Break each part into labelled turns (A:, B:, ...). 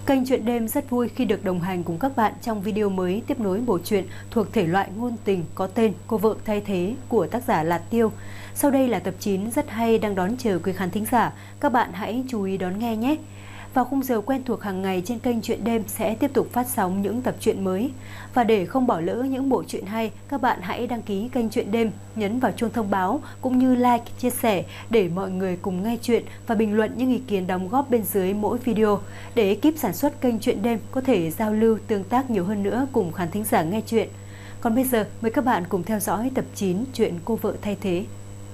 A: Kênh Chuyện Đêm rất vui khi được đồng hành cùng các bạn trong video mới tiếp nối bộ truyện thuộc thể loại ngôn tình có tên Cô Vợ Thay Thế của tác giả Lạt Tiêu. Sau đây là tập 9 rất hay đang đón chờ quý khán thính giả, các bạn hãy chú ý đón nghe nhé. Vào khung giờ quen thuộc hàng ngày trên kênh Chuyện Đêm sẽ tiếp tục phát sóng những tập truyện mới. Và để không bỏ lỡ những bộ truyện hay, các bạn hãy đăng ký kênh Chuyện Đêm, nhấn vào chuông thông báo cũng như like, chia sẻ để mọi người cùng nghe chuyện và bình luận những ý kiến đóng góp bên dưới mỗi video để ekip sản xuất kênh Chuyện Đêm có thể giao lưu tương tác nhiều hơn nữa cùng khán thính giả nghe chuyện. Còn bây giờ mời các bạn cùng theo dõi tập 9 chuyện Cô Vợ Thay Thế.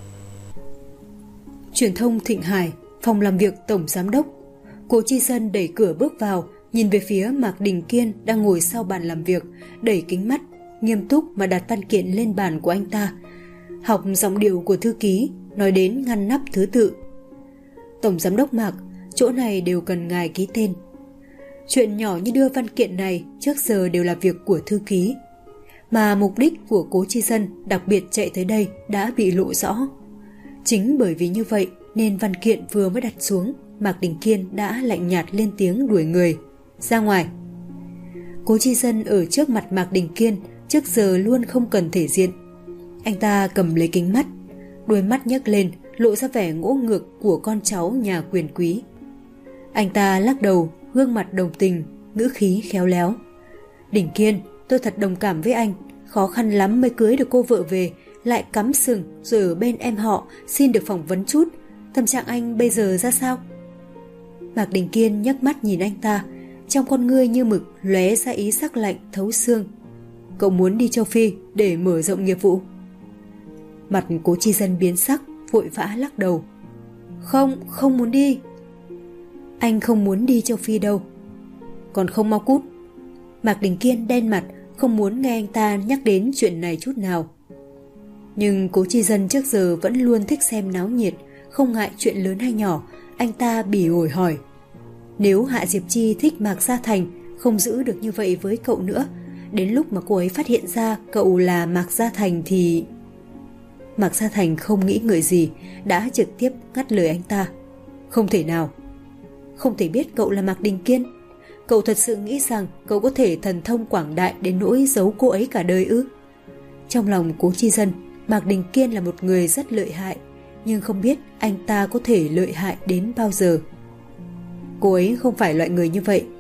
A: Truyền thông Thịnh Hải, phòng làm việc tổng giám đốc. Cố Chi Dân đẩy cửa bước vào, nhìn về phía Mạc Đình Kiên đang ngồi sau bàn làm việc, đẩy kính mắt, nghiêm túc mà đặt văn kiện lên bàn của anh ta. Học giọng điệu của thư ký, nói đến ngăn nắp thứ tự. Tổng giám đốc Mạc, chỗ này đều cần ngài ký tên. Chuyện nhỏ như đưa văn kiện này trước giờ đều là việc của thư ký. Mà mục đích của Cố Chi Dân đặc biệt chạy tới đây đã bị lộ rõ. Chính bởi vì như vậy nên văn kiện vừa mới đặt xuống, Mạc Đình Kiên đã lạnh nhạt lên tiếng đuổi người. Ra ngoài. Cố Chi Dân ở trước mặt Mạc Đình Kiên trước giờ luôn không cần thể diện. Anh ta cầm lấy kính mắt, đôi mắt nhấc lên lộ ra vẻ ngỗ ngược của con cháu nhà quyền quý. Anh ta lắc đầu, gương mặt đồng tình, ngữ khí khéo léo. Đình Kiên, tôi thật đồng cảm với anh, khó khăn lắm mới cưới được cô vợ về, lại cắm sừng rồi ở bên em họ xin được phỏng vấn chút. Tâm trạng anh bây giờ ra sao? Mạc Đình Kiên nhấc mắt nhìn anh ta, trong con ngươi như mực lóe ra ý sắc lạnh thấu xương. Cậu muốn đi châu Phi để mở rộng nghiệp vụ? Mặt Cố Chi Dân biến sắc, vội vã lắc đầu. Không muốn đi. Anh không muốn đi châu Phi đâu. Còn không mau cút. Mạc Đình Kiên đen mặt, không muốn nghe anh ta nhắc đến chuyện này chút nào. Nhưng Cố Chi Dân trước giờ vẫn luôn thích xem náo nhiệt, không ngại chuyện lớn hay nhỏ. Anh ta bỉ ổi hỏi, nếu Hạ Diệp Chi thích Mạc Gia Thành không giữ được như vậy với cậu nữa, đến lúc mà cô ấy phát hiện ra cậu là Mạc Gia Thành thì... Mạc Gia Thành không nghĩ ngợi gì, đã trực tiếp ngắt lời anh ta. Không thể nào. Không thể biết cậu là Mạc Đình Kiên. Cậu thật sự nghĩ rằng cậu có thể thần thông quảng đại đến nỗi giấu cô ấy cả đời ư? Trong lòng Cố Chi Dân, Mạc Đình Kiên là một người rất lợi hại, nhưng không biết anh ta có thể lợi hại đến bao giờ. Cô ấy không phải loại người như vậy.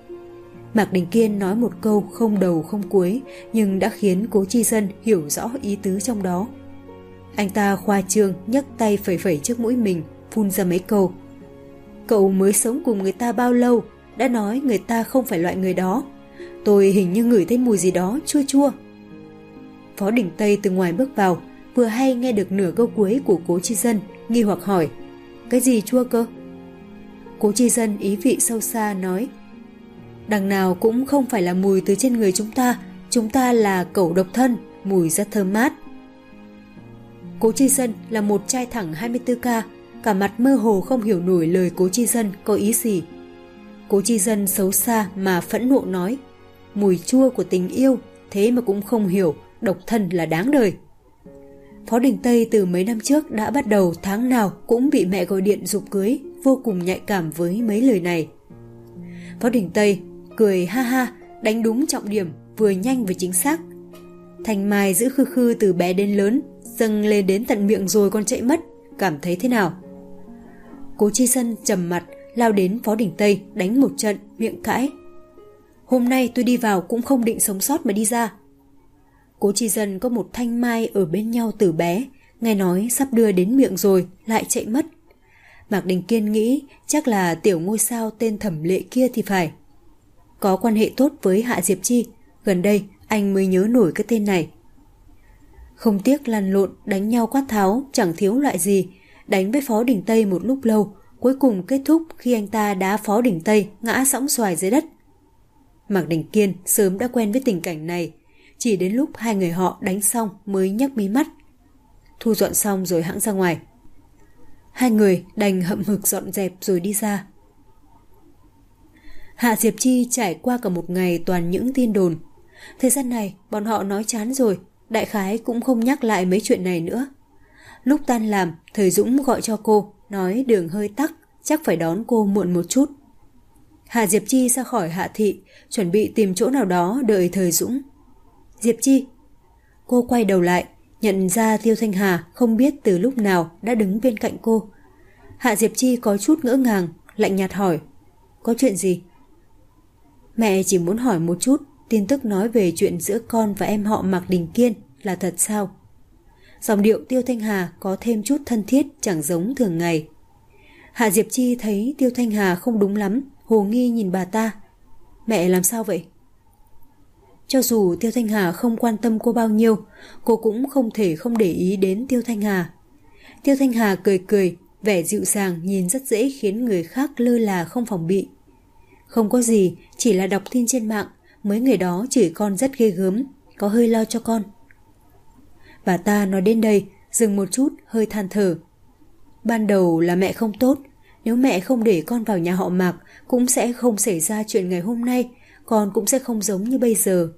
A: Mạc Đình Kiên nói một câu không đầu không cuối, nhưng đã khiến Cố Chi Dân hiểu rõ ý tứ trong đó. Anh ta khoa trương nhấc tay phẩy phẩy trước mũi mình, phun ra mấy câu. Cậu mới sống cùng người ta bao lâu, đã nói người ta không phải loại người đó. Tôi hình như ngửi thấy mùi gì đó chua chua. Phó Đình Tây từ ngoài bước vào, vừa hay nghe được nửa câu cuối của Cố Chi Dân, nghi hoặc hỏi, cái gì chua cơ? Cố Chi Dân ý vị sâu xa nói, đằng nào cũng không phải là mùi từ trên người chúng ta là cẩu độc thân, mùi rất thơm mát. Cố Chi Dân là một trai thẳng 24K, cả mặt mơ hồ không hiểu nổi lời Cố Chi Dân có ý gì. Cố Chi Dân xấu xa mà phẫn nộ nói, mùi chua của tình yêu, thế mà cũng không hiểu, độc thân là đáng đời. Phó Đình Tây từ mấy năm trước đã bắt đầu tháng nào cũng bị mẹ gọi điện giục cưới, vô cùng nhạy cảm với mấy lời này. Phó Đình Tây cười ha ha, đánh đúng trọng điểm, vừa nhanh vừa chính xác. Thanh Mai giữ khư khư từ bé đến lớn, dâng lên đến tận miệng rồi còn chạy mất, cảm thấy thế nào? Cố Chi Dân trầm mặt, lao đến Phó Đình Tây đánh một trận, miệng cãi. Hôm nay tôi đi vào cũng không định sống sót mà đi ra. Cố Chi Dân có một Thanh Mai ở bên nhau từ bé, nghe nói sắp đưa đến miệng rồi, lại chạy mất. Mạc Đình Kiên nghĩ chắc là tiểu ngôi sao tên Thẩm Lệ kia thì phải. Có quan hệ tốt với Hạ Diệp Chi, gần đây anh mới nhớ nổi cái tên này. Không tiếc lăn lộn, đánh nhau quát tháo, chẳng thiếu loại gì, đánh với Phó Đình Tây một lúc lâu, cuối cùng kết thúc khi anh ta đá Phó Đình Tây ngã sõng xoài dưới đất. Mạc Đình Kiên sớm đã quen với tình cảnh này, chỉ đến lúc hai người họ đánh xong mới nhấc mí mắt. Thu dọn xong rồi hãng ra ngoài. Hai người đành hậm hực dọn dẹp rồi đi ra. Hạ Diệp Chi trải qua cả một ngày toàn những tin đồn. Thời gian này bọn họ nói chán rồi, đại khái cũng không nhắc lại mấy chuyện này nữa. Lúc tan làm, Thời Dũng gọi cho cô, nói đường hơi tắc, chắc phải đón cô muộn một chút. Hạ Diệp Chi ra khỏi Hạ thị, chuẩn bị tìm chỗ nào đó đợi Thời Dũng. Diệp Chi. Cô quay đầu lại, nhận ra Tiêu Thanh Hà không biết từ lúc nào đã đứng bên cạnh cô. Hạ Diệp Chi có chút ngỡ ngàng, lạnh nhạt hỏi. Có chuyện gì? Mẹ chỉ muốn hỏi một chút, tin tức nói về chuyện giữa con và em họ Mạc Đình Kiên là thật sao? Giọng điệu Tiêu Thanh Hà có thêm chút thân thiết, chẳng giống thường ngày. Hạ Diệp Chi thấy Tiêu Thanh Hà không đúng lắm, hồ nghi nhìn bà ta. Mẹ làm sao vậy? Cho dù Tiêu Thanh Hà không quan tâm cô bao nhiêu, cô cũng không thể không để ý đến Tiêu Thanh Hà. Tiêu Thanh Hà cười cười, vẻ dịu dàng nhìn rất dễ khiến người khác lơ là không phòng bị. Không có gì, chỉ là đọc tin trên mạng, mấy người đó chửi con rất ghê gớm, có hơi lo cho con. Bà ta nói đến đây, dừng một chút, hơi than thở. Ban đầu là mẹ không tốt, nếu mẹ không để con vào nhà họ Mạc cũng sẽ không xảy ra chuyện ngày hôm nay, con cũng sẽ không giống như bây giờ.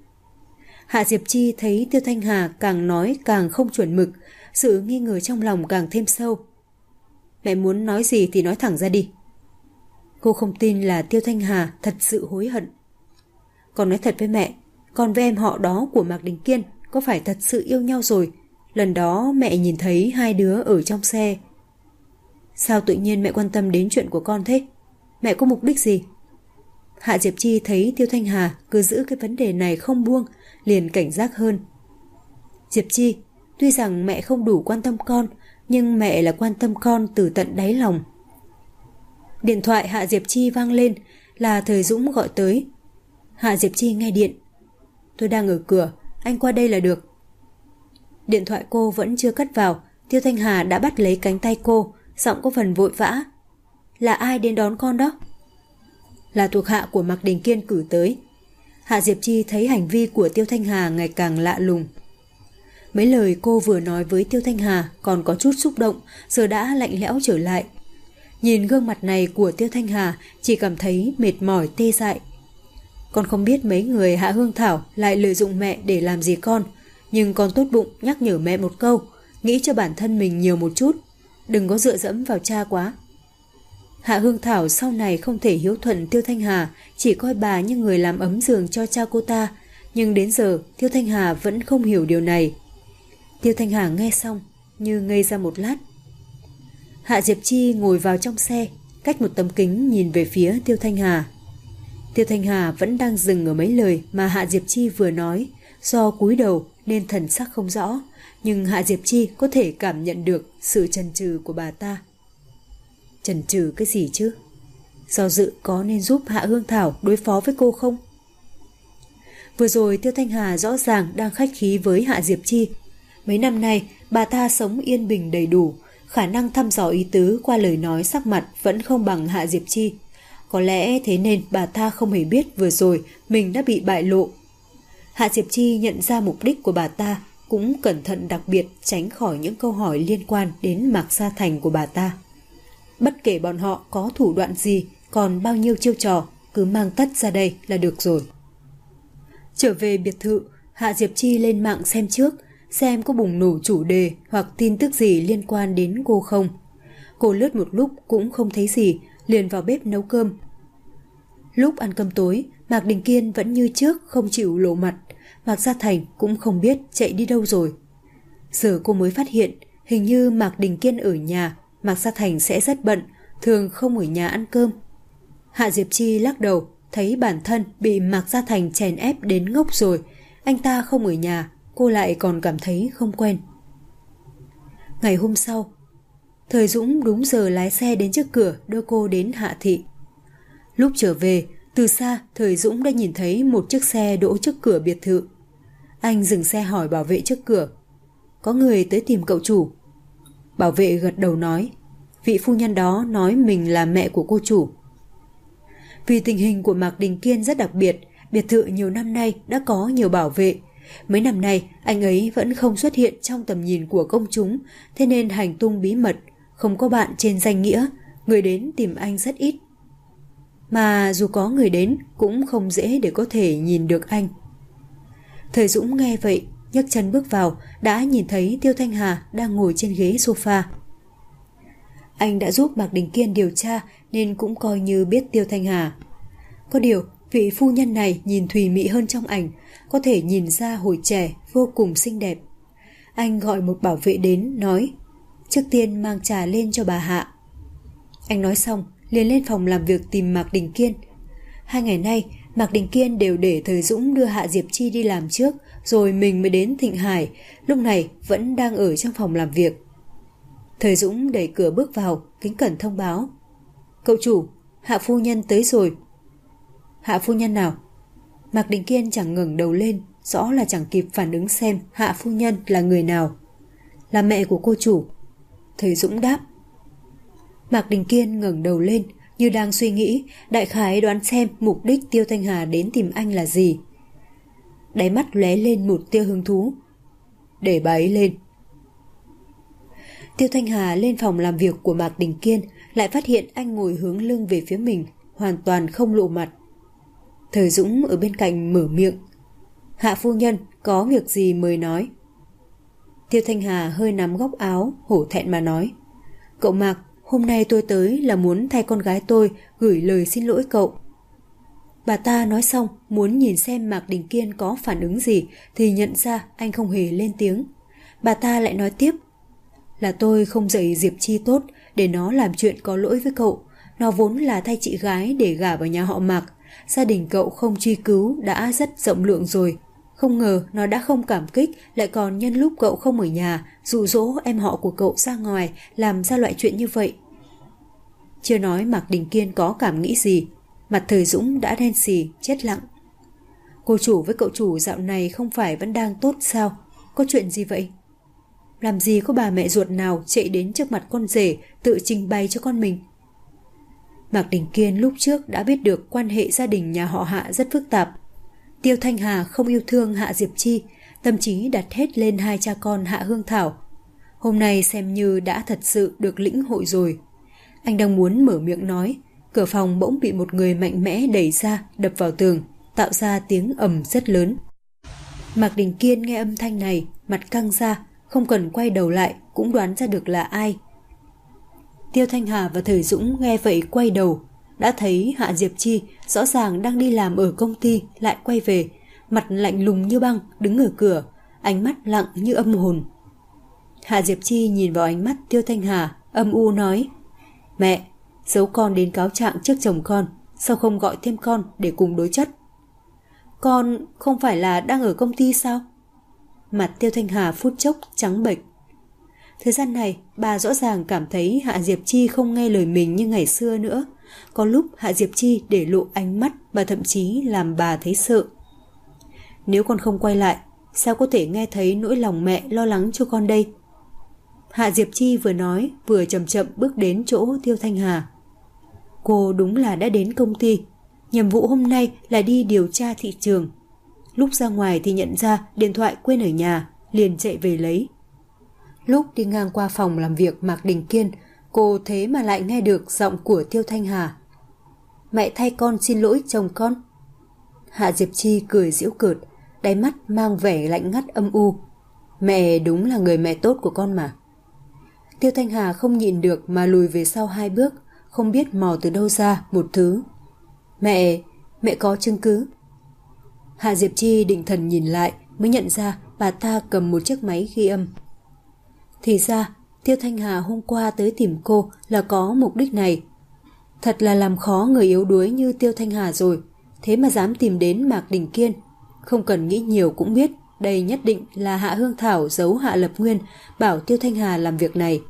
A: Hạ Diệp Chi thấy Tiêu Thanh Hà càng nói càng không chuẩn mực, sự nghi ngờ trong lòng càng thêm sâu. Mẹ muốn nói gì thì nói thẳng ra đi. Cô không tin là Tiêu Thanh Hà thật sự hối hận. Con nói thật với mẹ, con với em họ đó của Mạc Đình Kiên có phải thật sự yêu nhau rồi? Lần đó mẹ nhìn thấy hai đứa ở trong xe. Sao tự nhiên mẹ quan tâm đến chuyện của con thế? Mẹ có mục đích gì? Hạ Diệp Chi thấy Tiêu Thanh Hà cứ giữ cái vấn đề này không buông, liền cảnh giác hơn. Diệp Chi, tuy rằng mẹ không đủ quan tâm con, nhưng mẹ là quan tâm con từ tận đáy lòng. Điện thoại Hạ Diệp Chi vang lên, là Thời Dũng gọi tới. Hạ Diệp Chi nghe điện. Tôi đang ở cửa, anh qua đây là được. Điện thoại cô vẫn chưa cất vào, Tiêu Thanh Hà đã bắt lấy cánh tay cô, giọng có phần vội vã. Là ai đến đón con đó? Là thuộc hạ của Mạc Đình Kiên cử tới. Hạ Diệp Chi thấy hành vi của Tiêu Thanh Hà ngày càng lạ lùng. Mấy lời cô vừa nói với Tiêu Thanh Hà còn có chút xúc động, giờ đã lạnh lẽo trở lại. Nhìn gương mặt này của Tiêu Thanh Hà chỉ cảm thấy mệt mỏi tê dại. Con không biết mấy người Hạ Hương Thảo lại lợi dụng mẹ để làm gì con, nhưng con tốt bụng nhắc nhở mẹ một câu, nghĩ cho bản thân mình nhiều một chút, đừng có dựa dẫm vào cha quá. Hạ Hương Thảo sau này không thể hiếu thuận Tiêu Thanh Hà, chỉ coi bà như người làm ấm giường cho cha cô ta, nhưng đến giờ Tiêu Thanh Hà vẫn không hiểu điều này. Tiêu Thanh Hà nghe xong, như ngây ra một lát. Hạ Diệp Chi ngồi vào trong xe, cách một tấm kính nhìn về phía Tiêu Thanh Hà. Tiêu Thanh Hà vẫn đang dừng ở mấy lời mà Hạ Diệp Chi vừa nói, do cúi đầu nên thần sắc không rõ, nhưng Hạ Diệp Chi có thể cảm nhận được sự chần chừ của bà ta. Chần chừ cái gì chứ? Do dự có nên giúp Hạ Hương Thảo đối phó với cô không? Vừa rồi Tiêu Thanh Hà rõ ràng đang khách khí với Hạ Diệp Chi. Mấy năm nay bà ta sống yên bình đầy đủ, khả năng thăm dò ý tứ qua lời nói sắc mặt vẫn không bằng Hạ Diệp Chi. Có lẽ thế nên bà ta không hề biết vừa rồi mình đã bị bại lộ. Hạ Diệp Chi nhận ra mục đích của bà ta, cũng cẩn thận đặc biệt tránh khỏi những câu hỏi liên quan đến Mạc Gia Thành của bà ta. Bất kể bọn họ có thủ đoạn gì, còn bao nhiêu chiêu trò, cứ mang tất ra đây là được rồi. Trở về biệt thự, Hạ Diệp Chi lên mạng xem trước, xem có bùng nổ chủ đề hoặc tin tức gì liên quan đến cô không. Cô lướt một lúc cũng không thấy gì, liền vào bếp nấu cơm. Lúc ăn cơm tối, Mạc Đình Kiên vẫn như trước không chịu lộ mặt, Mạc Gia Thành cũng không biết chạy đi đâu rồi. Giờ cô mới phát hiện, hình như Mạc Đình Kiên ở nhà, Mạc Gia Thành sẽ rất bận, thường không ở nhà ăn cơm. Hạ Diệp Chi lắc đầu, thấy bản thân bị Mạc Gia Thành chèn ép đến ngốc rồi, anh ta không ở nhà, cô lại còn cảm thấy không quen. Ngày hôm sau, Thời Dũng đúng giờ lái xe đến trước cửa đưa cô đến Hạ thị. Lúc trở về, từ xa Thời Dũng đã nhìn thấy một chiếc xe đỗ trước cửa biệt thự. Anh dừng xe hỏi bảo vệ trước cửa. Có người tới tìm cậu chủ. Bảo vệ gật đầu nói, vị phu nhân đó nói mình là mẹ của cô chủ. Vì tình hình của Mạc Đình Kiên rất đặc biệt, biệt thự nhiều năm nay đã có nhiều bảo vệ. Mấy năm nay anh ấy vẫn không xuất hiện trong tầm nhìn của công chúng, thế nên hành tung bí mật, không có bạn trên danh nghĩa, người đến tìm anh rất ít. Mà dù có người đến cũng không dễ để có thể nhìn được anh. Thời Dũng nghe vậy, nhấc chân bước vào, đã nhìn thấy Tiêu Thanh Hà đang ngồi trên ghế sofa. Anh đã giúp Mạc Đình Kiên điều tra nên cũng coi như biết Tiêu Thanh Hà. Có điều, vị phu nhân này nhìn thùy mị hơn trong ảnh, có thể nhìn ra hồi trẻ vô cùng xinh đẹp. Anh gọi một bảo vệ đến, nói: trước tiên mang trà lên cho bà Hạ. Anh nói xong, liền lên phòng làm việc tìm Mạc Đình Kiên. 2 ngày nay, Mạc Đình Kiên đều để Thời Dũng đưa Hạ Diệp Chi đi làm trước, rồi mình mới đến Thịnh Hải, lúc này vẫn đang ở trong phòng làm việc. Thời Dũng đẩy cửa bước vào, kính cẩn thông báo: cậu chủ, Hạ phu nhân tới rồi. Hạ phu nhân nào? Mạc Đình Kiên chẳng ngẩng đầu lên, rõ là chẳng kịp phản ứng xem Hạ phu nhân là người nào. Là mẹ của cô chủ. Thời Dũng đáp. Mạc Đình Kiên ngẩng đầu lên, như đang suy nghĩ, đại khái đoán xem mục đích Tiêu Thanh Hà đến tìm anh là gì. Đáy mắt lóe lên một tia hứng thú. Để bà ấy lên. Tiêu Thanh Hà lên phòng làm việc của Mạc Đình Kiên, lại phát hiện anh ngồi hướng lưng về phía mình, hoàn toàn không lộ mặt. Thời Dũng ở bên cạnh mở miệng: Hạ phu nhân, có việc gì mời nói. Tiêu Thanh Hà hơi nắm góc áo, hổ thẹn mà nói: cậu Mạc, hôm nay tôi tới là muốn thay con gái tôi gửi lời xin lỗi cậu. Bà ta nói xong, muốn nhìn xem Mạc Đình Kiên có phản ứng gì, thì nhận ra anh không hề lên tiếng. Bà ta lại nói tiếp: là tôi không dạy Diệp Chi tốt, để nó làm chuyện có lỗi với cậu. Nó vốn là thay chị gái để gả vào nhà họ Mạc. Gia đình cậu không truy cứu đã rất rộng lượng rồi. Không ngờ nó đã không cảm kích, lại còn nhân lúc cậu không ở nhà dụ dỗ em họ của cậu ra ngoài, làm ra loại chuyện như vậy. Chưa nói Mạc Đình Kiên có cảm nghĩ gì, mặt Thời Dũng đã đen xì, chết lặng. Cô chủ với cậu chủ dạo này không phải vẫn đang tốt sao? Có chuyện gì vậy? Làm gì có bà mẹ ruột nào chạy đến trước mặt con rể tự trình bày cho con mình? Mạc Đình Kiên lúc trước đã biết được quan hệ gia đình nhà họ Hạ rất phức tạp. Tiêu Thanh Hà không yêu thương Hạ Diệp Chi, tâm trí đặt hết lên 2 cha con Hạ Hương Thảo. Hôm nay xem như đã thật sự được lĩnh hội rồi. Anh đang muốn mở miệng nói, cửa phòng bỗng bị một người mạnh mẽ đẩy ra, đập vào tường, tạo ra tiếng ầm rất lớn. Mạc Đình Kiên nghe âm thanh này, mặt căng ra, không cần quay đầu lại cũng đoán ra được là ai. Tiêu Thanh Hà và Thời Dũng nghe vậy quay đầu, đã thấy Hạ Diệp Chi rõ ràng đang đi làm ở công ty lại quay về, mặt lạnh lùng như băng, đứng ở cửa, ánh mắt lặng như âm hồn. Hạ Diệp Chi nhìn vào ánh mắt Tiêu Thanh Hà, âm u nói: Mẹ, giấu con đến cáo trạng trước chồng con, sao không gọi thêm con để cùng đối chất? Con không phải là đang ở công ty sao? Mặt Tiêu Thanh Hà phút chốc trắng bệch. Thời gian này, bà rõ ràng cảm thấy Hạ Diệp Chi không nghe lời mình như ngày xưa nữa. Có lúc Hạ Diệp Chi để lộ ánh mắt và thậm chí làm bà thấy sợ. Nếu con không quay lại, sao có thể nghe thấy nỗi lòng mẹ lo lắng cho con đây? Hạ Diệp Chi vừa nói vừa chậm chậm bước đến chỗ Tiêu Thanh Hà. Cô đúng là đã đến công ty. Nhiệm vụ hôm nay là đi điều tra thị trường. Lúc ra ngoài thì nhận ra điện thoại quên ở nhà, liền chạy về lấy. Lúc đi ngang qua phòng làm việc Mạc Đình Kiên, cô thế mà lại nghe được giọng của Tiêu Thanh Hà. Mẹ thay con xin lỗi chồng con. Hạ Diệp Chi cười giễu cợt, đáy mắt mang vẻ lạnh ngắt âm u. Mẹ đúng là người mẹ tốt của con mà. Tiêu Thanh Hà không nhịn được mà lùi về sau 2 bước, không biết mò từ đâu ra một thứ. Mẹ có chứng cứ. Hạ Diệp Chi định thần nhìn lại mới nhận ra bà ta cầm một chiếc máy ghi âm. Thì ra Tiêu Thanh Hà hôm qua tới tìm cô là có mục đích này. Thật là làm khó người yếu đuối như Tiêu Thanh Hà rồi, thế mà dám tìm đến Mạc Đình Kiên. Không cần nghĩ nhiều cũng biết đây nhất định là Hạ Hương Thảo giấu Hạ Lập Nguyên, bảo Tiêu Thanh Hà làm việc này.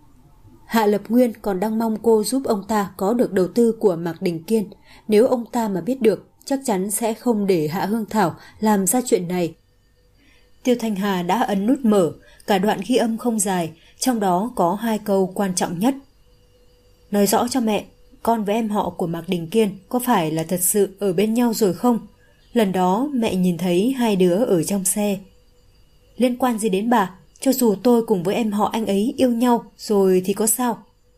A: Hạ Lập Nguyên còn đang mong cô giúp ông ta có được đầu tư của Mạc Đình Kiên. Nếu ông ta mà biết được, chắc chắn sẽ không để Hạ Hương Thảo làm ra chuyện này. Tiêu Thanh Hà đã ấn nút mở, cả đoạn ghi âm không dài, trong đó có 2 câu quan trọng nhất. Nói rõ cho mẹ, con với em họ của Mạc Đình Kiên có phải là thật sự ở bên nhau rồi không? Lần đó mẹ nhìn thấy 2 đứa ở trong xe. Liên quan gì đến bà? Cho dù tôi cùng với em họ anh ấy yêu nhau rồi thì có sao?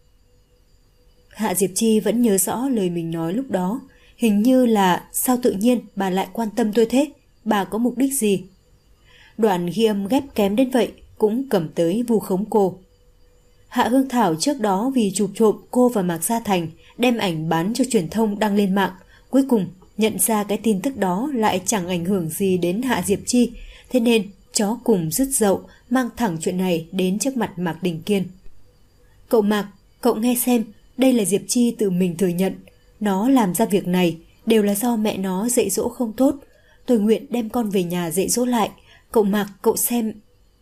A: Hạ Diệp Chi vẫn nhớ rõ lời mình nói lúc đó. Hình như là sao tự nhiên bà lại quan tâm tôi thế? Bà có mục đích gì? Đoạn ghi âm ghép kém đến vậy cũng cầm tới vu khống cô. Hạ Hương Thảo trước đó vì chụp trộm cô và Mạc Gia Thành, đem ảnh bán cho truyền thông đăng lên mạng, Cuối cùng nhận ra cái tin tức đó lại chẳng ảnh hưởng gì đến Hạ Diệp Chi, thế nên chó cùng dứt dậu mang thẳng chuyện này đến trước mặt Mạc Đình Kiên. Cậu Mạc, cậu nghe xem, đây là Diệp Chi tự mình thừa nhận. Nó làm ra việc này đều là do mẹ nó dạy dỗ không tốt. Tôi nguyện đem con về nhà dạy dỗ lại. Cậu Mạc, cậu xem.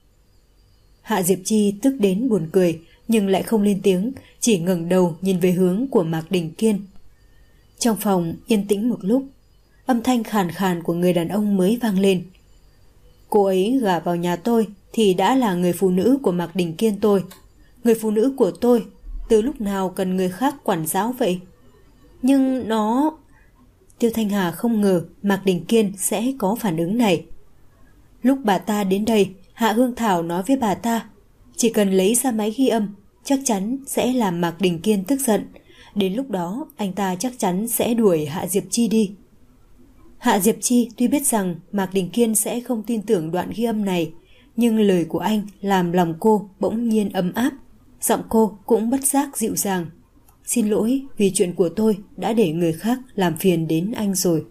A: Hạ Diệp Chi tức đến buồn cười, nhưng lại không lên tiếng, chỉ ngẩng đầu nhìn về hướng của Mạc Đình Kiên. Trong phòng yên tĩnh một lúc, âm thanh khàn khàn của người đàn ông mới vang lên. Cô ấy gả vào nhà tôi thì đã là người phụ nữ của Mạc Đình Kiên tôi. Người phụ nữ của tôi từ lúc nào cần người khác quản giáo vậy? Nhưng nó... Tiêu Thanh Hà không ngờ Mạc Đình Kiên sẽ có phản ứng này. Lúc bà ta đến đây, Hạ Hương Thảo nói với bà ta, chỉ cần lấy ra máy ghi âm, chắc chắn sẽ làm Mạc Đình Kiên tức giận. Đến lúc đó, anh ta chắc chắn sẽ đuổi Hạ Diệp Chi đi. Hạ Diệp Chi tuy biết rằng Mạc Đình Kiên sẽ không tin tưởng đoạn ghi âm này, nhưng lời của anh làm lòng cô bỗng nhiên ấm áp, giọng cô cũng bất giác dịu dàng. Xin lỗi vì chuyện của tôi đã để người khác làm phiền đến anh rồi.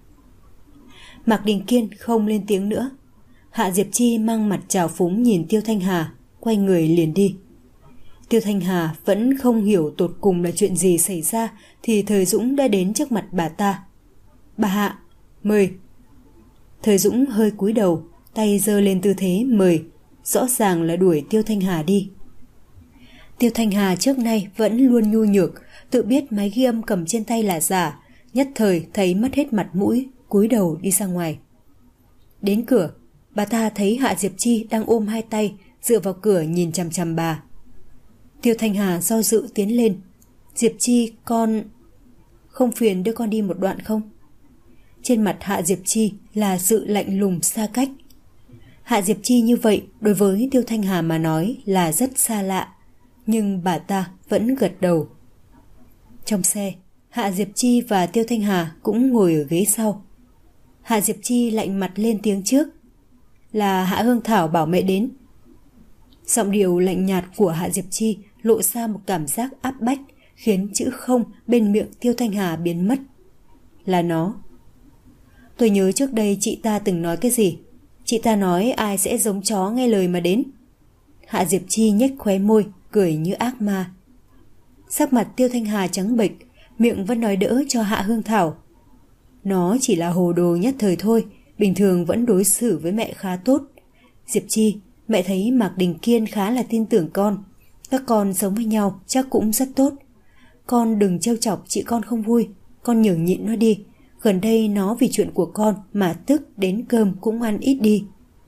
A: Mạc Đình Kiên không lên tiếng nữa. Hạ Diệp Chi mang mặt trào phúng nhìn Tiêu Thanh Hà, quay người liền đi. Tiêu Thanh Hà vẫn không hiểu tột cùng là chuyện gì xảy ra thì Thời Dũng đã đến trước mặt bà ta. Bà Hạ, mời. Thời Dũng hơi cúi đầu, tay giơ lên tư thế mời, rõ ràng là đuổi Tiêu Thanh Hà đi. Tiêu Thanh Hà trước nay vẫn luôn nhu nhược, tự biết máy ghi âm cầm trên tay là giả, nhất thời thấy mất hết mặt mũi, cúi đầu đi ra ngoài. Đến cửa, bà ta thấy Hạ Diệp Chi đang ôm hai tay, dựa vào cửa nhìn chằm chằm bà. Tiêu Thanh Hà do dự tiến lên. Diệp Chi, con... Không phiền đưa con đi một đoạn không? Trên mặt Hạ Diệp Chi là sự lạnh lùng xa cách. Hạ Diệp Chi như vậy đối với Tiêu Thanh Hà mà nói là rất xa lạ, nhưng bà ta vẫn gật đầu. Trong xe, Hạ Diệp Chi và Tiêu Thanh Hà cũng ngồi ở ghế sau. Hạ Diệp Chi lạnh mặt lên tiếng trước. Là Hạ Hương Thảo bảo mẹ đến. Giọng điệu lạnh nhạt của Hạ Diệp Chi lộ ra một cảm giác áp bách, khiến chữ không bên miệng Tiêu Thanh Hà biến mất. Là nó. Tôi nhớ trước đây chị ta từng nói cái gì. Chị ta nói ai sẽ giống chó nghe lời mà đến. Hạ Diệp Chi nhếch khóe môi, cười như ác ma. Sắc mặt Tiêu Thanh Hà trắng bệch, miệng vẫn nói đỡ cho Hạ Hương Thảo. Nó chỉ là hồ đồ nhất thời thôi, bình thường vẫn đối xử với mẹ khá tốt. Diệp Chi, mẹ thấy Mạc Đình Kiên khá là tin tưởng con. Các con sống với nhau chắc cũng rất tốt. Con đừng trêu chọc chị con không vui, con nhường nhịn nó đi. Gần đây nó vì chuyện của con mà tức đến cơm cũng ăn ít đi.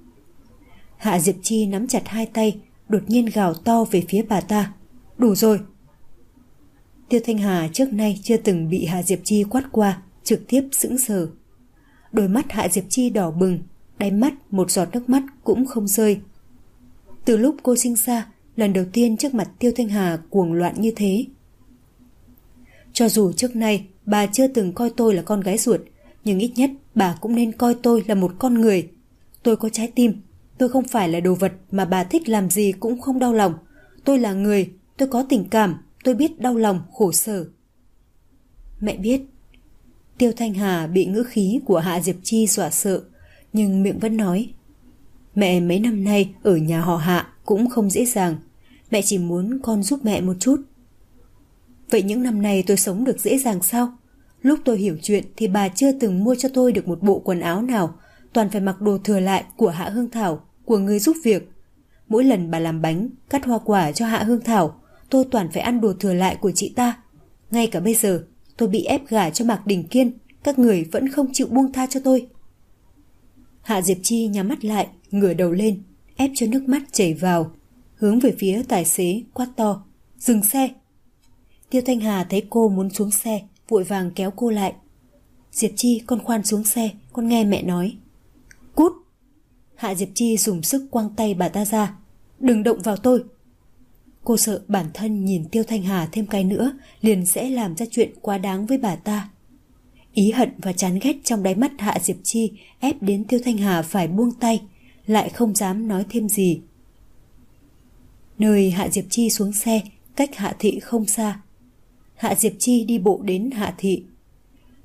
A: Hạ Diệp Chi nắm chặt hai tay, đột nhiên gào to về phía bà ta. Đủ rồi. Tiêu Thanh Hà trước nay chưa từng bị Hạ Diệp Chi quát qua, trực tiếp sững sờ. Đôi mắt Hạ Diệp Chi đỏ bừng, đáy mắt một giọt nước mắt cũng không rơi. Từ lúc cô sinh ra, lần đầu tiên trước mặt Tiêu Thanh Hà cuồng loạn như thế. Cho dù trước nay bà chưa từng coi tôi là con gái ruột, nhưng ít nhất bà cũng nên coi tôi là một con người. Tôi có trái tim, tôi không phải là đồ vật mà bà thích làm gì cũng không đau lòng. Tôi là người, tôi có tình cảm, tôi biết đau lòng, khổ sở. Mẹ biết. Tiêu Thanh Hà bị ngữ khí của Hạ Diệp Chi dọa sợ, nhưng miệng vẫn nói. Mẹ mấy năm nay ở nhà họ Hạ cũng không dễ dàng. Mẹ chỉ muốn con giúp mẹ một chút. Vậy những năm nay tôi sống được dễ dàng sao? Lúc tôi hiểu chuyện thì bà chưa từng mua cho tôi được một bộ quần áo nào, toàn phải mặc đồ thừa lại của Hạ Hương Thảo, của người giúp việc. Mỗi lần bà làm bánh, cắt hoa quả cho Hạ Hương Thảo, tôi toàn phải ăn đồ thừa lại của chị ta. Ngay cả bây giờ, tôi bị ép gả cho Mạc Đình Kiên, các người vẫn không chịu buông tha cho tôi. Hạ Diệp Chi nhắm mắt lại, ngửa đầu lên, ép cho nước mắt chảy vào, hướng về phía tài xế quát to. Dừng xe! Tiêu Thanh Hà thấy cô muốn xuống xe, vội vàng kéo cô lại. Diệp Chi, con khoan xuống xe, con nghe mẹ nói. Cút! Hạ Diệp Chi dùng sức quăng tay bà ta ra. Đừng động vào tôi! Cô sợ bản thân nhìn Tiêu Thanh Hà thêm cái nữa liền sẽ làm ra chuyện quá đáng với bà ta. Ý hận và chán ghét trong đáy mắt Hạ Diệp Chi ép đến Tiêu Thanh Hà phải buông tay, lại không dám nói thêm gì. Nơi Hạ Diệp Chi xuống xe cách Hạ Thị không xa. Hạ Diệp Chi đi bộ đến Hạ Thị.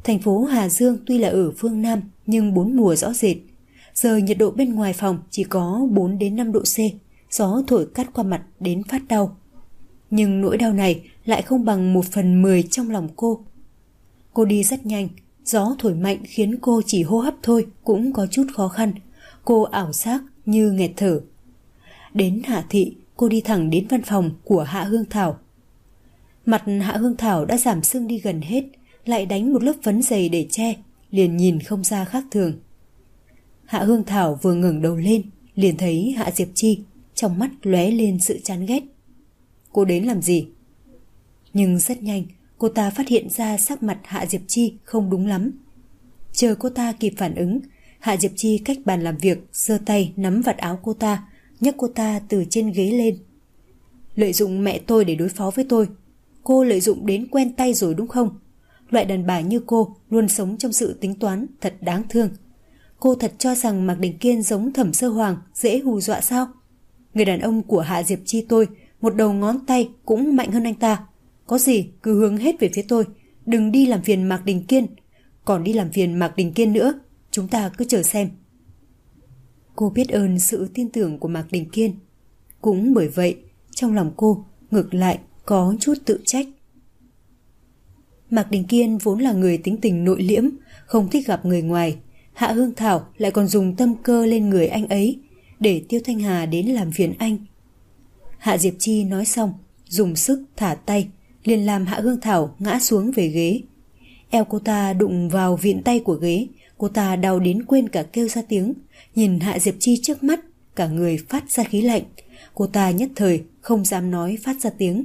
A: Thành phố Hà Dương tuy là ở phương Nam nhưng bốn mùa rõ rệt. Giờ nhiệt độ bên ngoài phòng chỉ có 4 đến 5 độ C, gió thổi cắt qua mặt đến phát đau. Nhưng nỗi đau này lại không bằng 1/10 trong lòng cô. Cô đi rất nhanh, gió thổi mạnh khiến cô chỉ hô hấp thôi cũng có chút khó khăn. Cô ảo giác như nghẹt thở. Đến Hạ Thị, cô đi thẳng đến văn phòng của Hạ Hương Thảo. Mặt Hạ Hương Thảo đã giảm sưng đi gần hết, lại đánh một lớp phấn dày để che, liền nhìn không ra khác thường. Hạ Hương Thảo vừa ngẩng đầu lên, liền thấy Hạ Diệp Chi, trong mắt lóe lên sự chán ghét. Cô đến làm gì? Nhưng rất nhanh, cô ta phát hiện ra sắc mặt Hạ Diệp Chi không đúng lắm. Chờ cô ta kịp phản ứng, Hạ Diệp Chi cách bàn làm việc, giơ tay nắm vạt áo cô ta, nhấc cô ta từ trên ghế lên. Lợi dụng mẹ tôi để đối phó với tôi. Cô lợi dụng đến quen tay rồi đúng không? Loại đàn bà như cô luôn sống trong sự tính toán, thật đáng thương. Cô thật cho rằng Mạc Đình Kiên giống Thẩm Sơ Hoàng, dễ hù dọa sao? Người đàn ông của Hạ Diệp Chi tôi, một đầu ngón tay cũng mạnh hơn anh ta. Có gì cứ hướng hết về phía tôi, đừng đi làm phiền Mạc Đình Kiên. Còn đi làm phiền Mạc Đình Kiên nữa, chúng ta cứ chờ xem. Cô biết ơn sự tin tưởng của Mạc Đình Kiên. Cũng bởi vậy, trong lòng cô ngược lại có chút tự trách. Mạc Đình Kiên vốn là người tính tình nội liễm, không thích gặp người ngoài. Hạ Hương Thảo lại còn dùng tâm cơ lên người anh ấy, để Tiêu Thanh Hà đến làm phiền anh. Hạ Diệp Chi nói xong, dùng sức thả tay, liền làm Hạ Hương Thảo ngã xuống về ghế. Eo cô ta đụng vào vịn tay của ghế, cô ta đau đến quên cả kêu ra tiếng. Nhìn Hạ Diệp Chi trước mắt, cả người phát ra khí lạnh. Cô ta nhất thời không dám nói phát ra tiếng.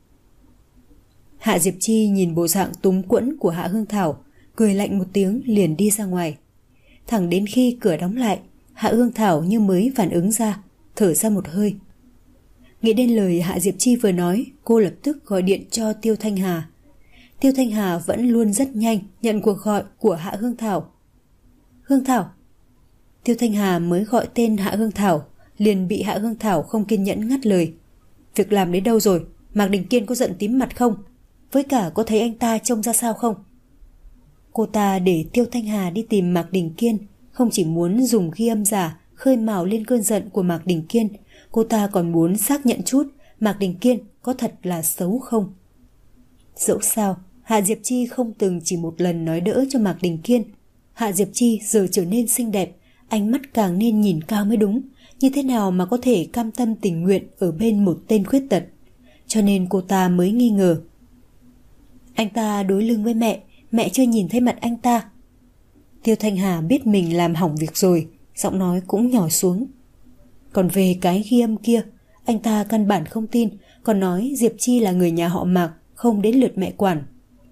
A: Hạ Diệp Chi nhìn bộ dạng túng quẫn của Hạ Hương Thảo, cười lạnh một tiếng liền đi ra ngoài. Thẳng đến khi cửa đóng lại, Hạ Hương Thảo như mới phản ứng ra, thở ra một hơi. Nghĩ đến lời Hạ Diệp Chi vừa nói, cô lập tức gọi điện cho Tiêu Thanh Hà. Tiêu Thanh Hà vẫn luôn rất nhanh nhận cuộc gọi của Hạ Hương Thảo. Hương Thảo. Tiêu Thanh Hà mới gọi tên Hạ Hương Thảo, liền bị Hạ Hương Thảo không kiên nhẫn ngắt lời. Việc làm đến đâu rồi? Mạc Đình Kiên có giận tím mặt không? Với cả có thấy anh ta trông ra sao không? Cô ta để Tiêu Thanh Hà đi tìm Mạc Đình Kiên, không chỉ muốn dùng ghi âm giả khơi mào lên cơn giận của Mạc Đình Kiên, cô ta còn muốn xác nhận chút Mạc Đình Kiên có thật là xấu không. Dẫu sao, Hạ Diệp Chi không từng chỉ một lần nói đỡ cho Mạc Đình Kiên. Hạ Diệp Chi giờ trở nên xinh đẹp, ánh mắt càng nên nhìn cao mới đúng. Như thế nào mà có thể cam tâm tình nguyện ở bên một tên khuyết tật? Cho nên cô ta mới nghi ngờ. Anh ta đối lưng với mẹ chưa nhìn thấy mặt anh ta. Tiêu Thanh Hà biết mình làm hỏng việc rồi, giọng nói cũng nhỏ xuống. Còn về cái ghi âm kia, anh ta căn bản không tin, còn nói Diệp Chi là người nhà họ Mạc, không đến lượt mẹ quản.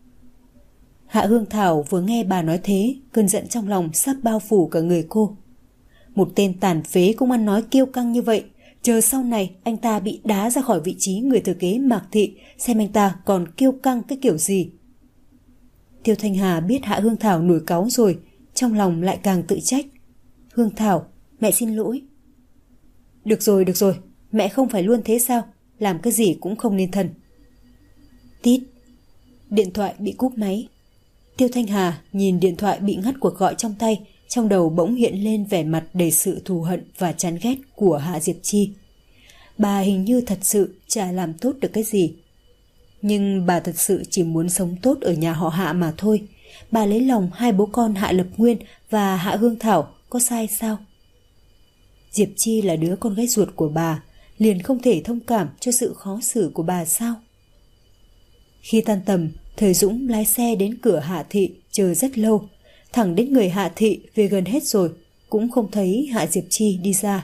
A: Hạ Hương Thảo vừa nghe bà nói thế, cơn giận trong lòng sắp bao phủ cả người cô. Một tên tàn phế cũng ăn nói kiêu căng như vậy, chờ sau này anh ta bị đá ra khỏi vị trí người thừa kế Mạc Thị, xem anh ta còn kiêu căng cái kiểu gì. Tiêu Thanh Hà biết Hạ Hương Thảo nổi cáu rồi, trong lòng lại càng tự trách. Hương Thảo, mẹ xin lỗi. Được rồi, mẹ không phải luôn thế sao? Làm cái gì cũng không nên thân. Tít. Điện thoại bị cúp máy. Tiêu Thanh Hà nhìn điện thoại bị ngắt cuộc gọi trong tay, trong đầu bỗng hiện lên vẻ mặt đầy sự thù hận và chán ghét của Hạ Diệp Chi. Bà hình như thật sự chả làm tốt được cái gì. Nhưng bà thật sự chỉ muốn sống tốt ở nhà họ Hạ mà thôi. Bà lấy lòng hai bố con Hạ Lập Nguyên và Hạ Hương Thảo có sai sao? Diệp Chi là đứa con gái ruột của bà, liền không thể thông cảm cho sự khó xử của bà sao? Khi tan tầm, Thời Dũng lái xe đến cửa Hạ Thị chờ rất lâu, thẳng đến người Hạ Thị về gần hết rồi, cũng không thấy Hạ Diệp Chi đi ra.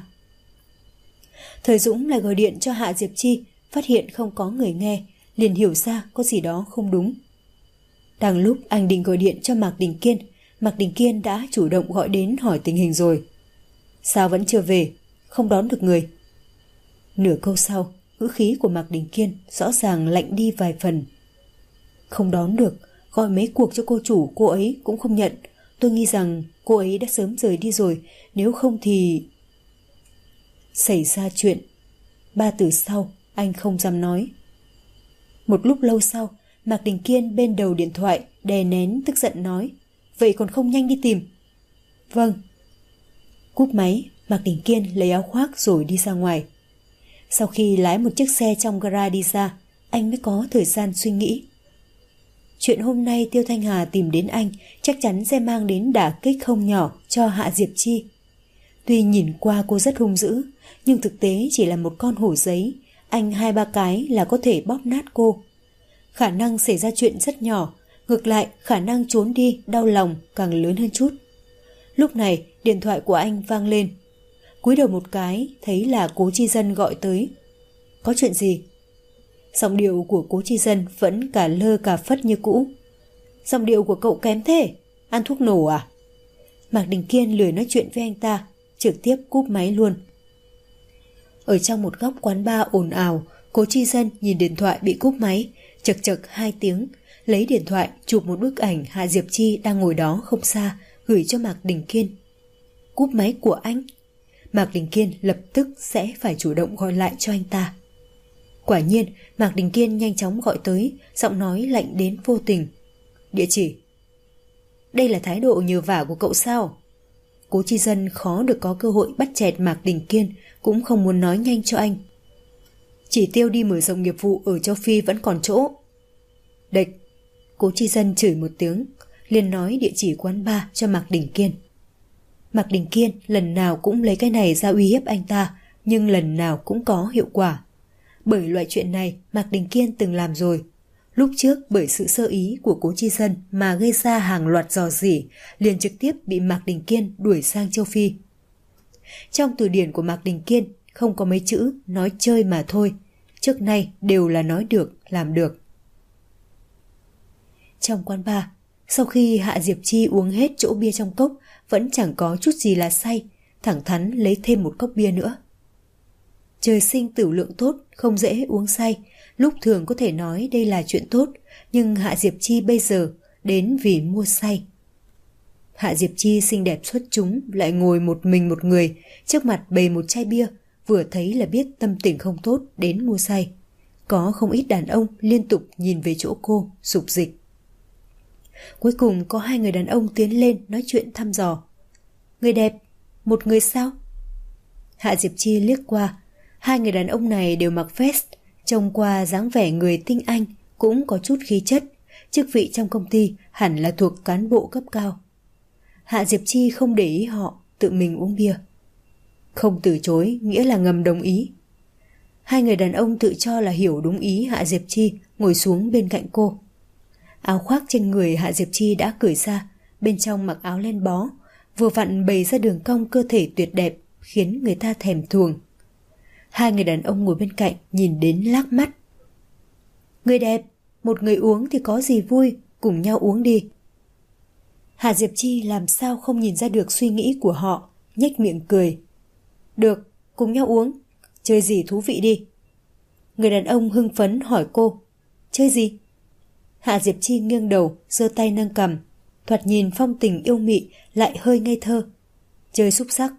A: Thời Dũng lại gọi điện cho Hạ Diệp Chi, phát hiện không có người nghe, liền hiểu ra có gì đó không đúng. Đang lúc anh định gọi điện cho Mạc Đình Kiên đã chủ động gọi đến hỏi tình hình rồi. Sao vẫn chưa về, không đón được người? Nửa câu sau, ngữ khí của Mạc Đình Kiên rõ ràng lạnh đi vài phần. Không đón được, gọi mấy cuộc cho cô chủ cô ấy cũng không nhận. Tôi nghi rằng cô ấy đã sớm rời đi rồi, nếu không thì... Xảy ra chuyện. 3 từ sau, anh không dám nói. Một lúc lâu sau, Mạc Đình Kiên bên đầu điện thoại đè nén tức giận nói, vậy còn không nhanh đi tìm. Vâng. Cúp máy, Mạc Đình Kiên lấy áo khoác rồi đi ra ngoài. Sau khi lái một chiếc xe trong gara đi ra, anh mới có thời gian suy nghĩ. Chuyện hôm nay Tiêu Thanh Hà tìm đến anh chắc chắn sẽ mang đến đả kích không nhỏ cho Hạ Diệp Chi. Tuy nhìn qua cô rất hung dữ, nhưng thực tế chỉ là một con hổ giấy, anh 2-3 cái là có thể bóp nát cô. Khả năng xảy ra chuyện rất nhỏ, ngược lại khả năng trốn đi đau lòng càng lớn hơn chút. Lúc này điện thoại của anh vang lên. Cúi đầu một cái thấy là Cố Chi Dân gọi tới. Có chuyện gì? Giọng điệu của Cố Chi Dân vẫn cả lơ cả phất như cũ. Giọng điệu của cậu kém thế, ăn thuốc nổ à? Mạc Đình Kiên lười nói chuyện với anh ta, trực tiếp cúp máy luôn. Ở trong một góc quán bar ồn ào, Cố Chi Dân nhìn điện thoại bị cúp máy, chật chật 2 tiếng, lấy điện thoại chụp một bức ảnh Hạ Diệp Chi đang ngồi đó không xa, gửi cho Mạc Đình Kiên. Cúp máy của anh? Mạc Đình Kiên lập tức sẽ phải chủ động gọi lại cho anh ta. Quả nhiên, Mạc Đình Kiên nhanh chóng gọi tới, giọng nói lạnh đến vô tình. Địa chỉ. Đây là thái độ nhờ vả của cậu sao? Cố Chi Dân khó được có cơ hội bắt chẹt Mạc Đình Kiên, cũng không muốn nói nhanh cho anh. Chỉ tiêu đi mở rộng nghiệp vụ ở châu Phi vẫn còn chỗ. Địch. Cố Chi Dân chửi một tiếng, liền nói địa chỉ quán bar cho Mạc Đình Kiên. Mạc Đình Kiên lần nào cũng lấy cái này ra uy hiếp anh ta, nhưng lần nào cũng có hiệu quả. Bởi loại chuyện này Mạc Đình Kiên từng làm rồi. Lúc trước bởi sự sơ ý của Cố Chi Dân mà gây ra hàng loạt rò rỉ, liền trực tiếp bị Mạc Đình Kiên đuổi sang châu Phi. Trong từ điển của Mạc Đình Kiên không có mấy chữ nói chơi mà thôi, trước nay đều là nói được, làm được. Trong quán bar, sau khi Hạ Diệp Chi uống hết chỗ bia trong cốc, vẫn chẳng có chút gì là say, thẳng thắn lấy thêm một cốc bia nữa. Trời sinh tửu lượng tốt, không dễ uống say, lúc thường có thể nói đây là chuyện tốt, nhưng Hạ Diệp Chi bây giờ đến vì mua say. Hạ Diệp Chi xinh đẹp xuất chúng, lại ngồi một mình một người, trước mặt bày một chai bia, vừa thấy là biết tâm tình không tốt đến mua say. Có không ít đàn ông liên tục nhìn về chỗ cô, sục dịch. Cuối cùng có 2 người đàn ông tiến lên nói chuyện thăm dò. Người đẹp, một người sao? Hạ Diệp Chi liếc qua, 2 người đàn ông này đều mặc vest, trông qua dáng vẻ người tinh anh, cũng có chút khí chất, chức vị trong công ty hẳn là thuộc cán bộ cấp cao. Hạ Diệp Chi không để ý họ, tự mình uống bia. Không từ chối nghĩa là ngầm đồng ý. 2 người đàn ông tự cho là hiểu đúng ý Hạ Diệp Chi, ngồi xuống bên cạnh cô. Áo khoác trên người Hạ Diệp Chi đã cởi ra, bên trong mặc áo len bó, vừa vặn bày ra đường cong cơ thể tuyệt đẹp, khiến người ta thèm thuồng. 2 người đàn ông ngồi bên cạnh nhìn đến lác mắt. Người đẹp, một người uống thì có gì vui, cùng nhau uống đi. Hạ Diệp Chi làm sao không nhìn ra được suy nghĩ của họ, nhếch miệng cười. Được, cùng nhau uống, chơi gì thú vị đi. Người đàn ông hưng phấn hỏi cô, chơi gì? Hạ Diệp Chi nghiêng đầu, giơ tay nâng cằm, thoạt nhìn phong tình yêu mị lại hơi ngây thơ. Chơi xúc xắc.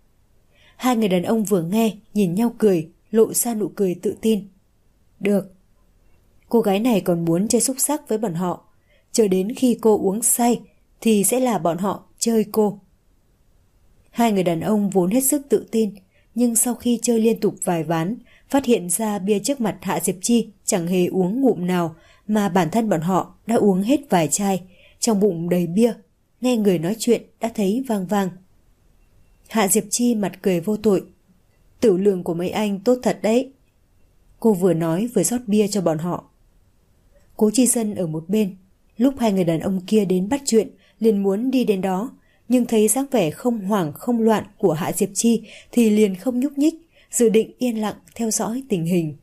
A: 2 người đàn ông vừa nghe nhìn nhau cười, lộ ra nụ cười tự tin. Được. Cô gái này còn muốn chơi xúc xắc với bọn họ, chờ đến khi cô uống say thì sẽ là bọn họ chơi cô. 2 người đàn ông vốn hết sức tự tin, nhưng sau khi chơi liên tục vài ván, phát hiện ra bia trước mặt Hạ Diệp Chi chẳng hề uống ngụm nào, mà bản thân bọn họ đã uống hết vài chai, trong bụng đầy bia, nghe người nói chuyện đã thấy vang vang. Hạ Diệp Chi mặt cười vô tội. Tửu lượng của mấy anh tốt thật đấy. Cô vừa nói vừa rót bia cho bọn họ. Cố Chi Dân ở một bên, lúc 2 người đàn ông kia đến bắt chuyện, liền muốn đi đến đó, nhưng thấy dáng vẻ không hoảng không loạn của Hạ Diệp Chi thì liền không nhúc nhích, dự định yên lặng theo dõi tình hình.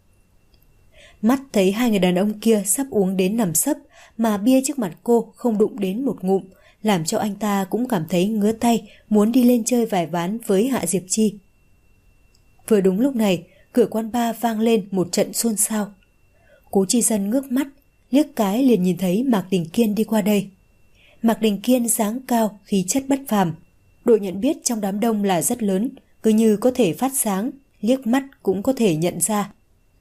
A: Mắt thấy 2 người đàn ông kia sắp uống đến nằm sấp, mà bia trước mặt cô không đụng đến một ngụm, làm cho anh ta cũng cảm thấy ngứa tay, muốn đi lên chơi vài ván với Hạ Diệp Chi. Vừa đúng lúc này, cửa quán bar vang lên một trận xôn xao. Cố Chi Dân ngước mắt, liếc cái liền nhìn thấy Mạc Đình Kiên đi qua đây. Mạc Đình Kiên dáng cao, khí chất bất phàm, độ nhận biết trong đám đông là rất lớn, cứ như có thể phát sáng, liếc mắt cũng có thể nhận ra.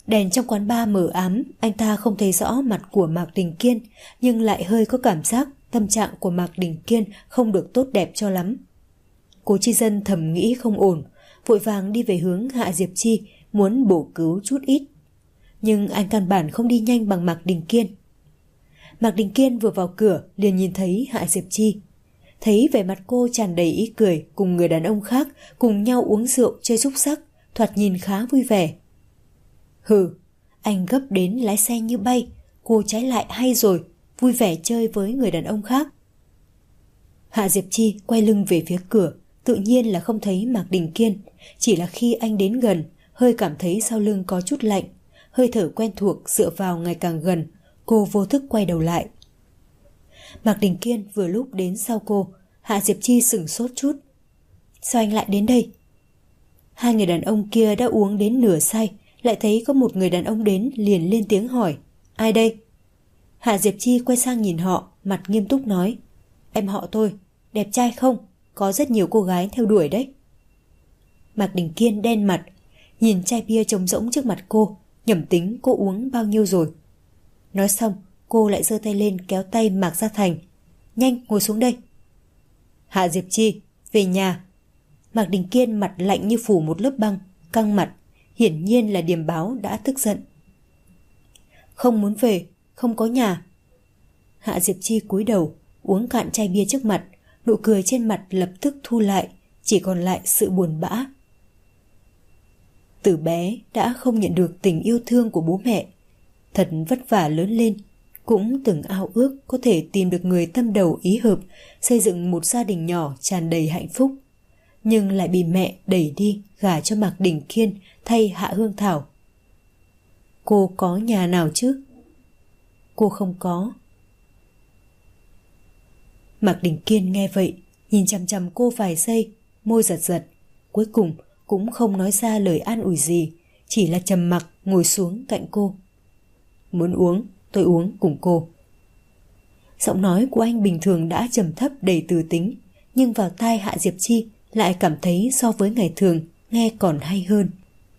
A: Đèn trong quán bar mờ ám, anh ta không thấy rõ mặt của Mạc Đình Kiên, nhưng lại hơi có cảm giác tâm trạng của Mạc Đình Kiên không được tốt đẹp cho lắm. Cố Chi Dân thầm nghĩ không ổn, vội vàng đi về hướng Hạ Diệp Chi, muốn bổ cứu chút ít. Nhưng anh căn bản không đi nhanh bằng Mạc Đình Kiên. Mạc Đình Kiên vừa vào cửa liền nhìn thấy Hạ Diệp Chi. Thấy vẻ mặt cô tràn đầy ý cười cùng người đàn ông khác cùng nhau uống rượu chơi xúc xắc, thoạt nhìn khá vui vẻ. Hừ, anh gấp đến lái xe như bay, cô trái lại hay rồi, vui vẻ chơi với người đàn ông khác. Hạ Diệp Chi quay lưng về phía cửa, tự nhiên là không thấy Mạc Đình Kiên, chỉ là khi anh đến gần, hơi cảm thấy sau lưng có chút lạnh, hơi thở quen thuộc dựa vào ngày càng gần, cô vô thức quay đầu lại. Mạc Đình Kiên vừa lúc đến sau cô, Hạ Diệp Chi sửng sốt chút. Sao anh lại đến đây? Hai người đàn ông kia đã uống đến nửa say, lại thấy có một người đàn ông đến liền lên tiếng hỏi. Ai đây? Hạ Diệp Chi quay sang nhìn họ, mặt nghiêm túc nói. Em họ tôi, đẹp trai không? Có rất nhiều cô gái theo đuổi đấy. Mạc Đình Kiên đen mặt, nhìn chai bia trống rỗng trước mặt cô, nhẩm tính cô uống bao nhiêu rồi. Nói xong, cô lại giơ tay lên kéo tay Mạc Gia Thành. Nhanh, ngồi xuống đây. Hạ Diệp Chi, về nhà. Mạc Đình Kiên mặt lạnh như phủ một lớp băng, căng mặt, hiển nhiên là điềm báo đã tức giận. Không muốn về, không có nhà. Hạ Diệp Chi cúi đầu, uống cạn chai bia trước mặt, nụ cười trên mặt lập tức thu lại, chỉ còn lại sự buồn bã. Từ bé đã không nhận được tình yêu thương của bố mẹ, thật vất vả lớn lên, cũng từng ao ước có thể tìm được người tâm đầu ý hợp, xây dựng một gia đình nhỏ tràn đầy hạnh phúc. Nhưng lại bị mẹ đẩy đi gả cho Mạc Đình Kiên thay Hạ Hương Thảo. Cô có nhà nào chứ? Cô không có. Mạc Đình Kiên nghe vậy, nhìn chằm chằm cô vài giây, môi giật giật, cuối cùng cũng không nói ra lời an ủi gì, chỉ là trầm mặc ngồi xuống cạnh cô. Muốn uống, tôi uống cùng cô. Giọng nói của anh bình thường đã trầm thấp đầy từ tính, nhưng vào tai Hạ Diệp Chi lại cảm thấy so với ngày thường nghe còn hay hơn.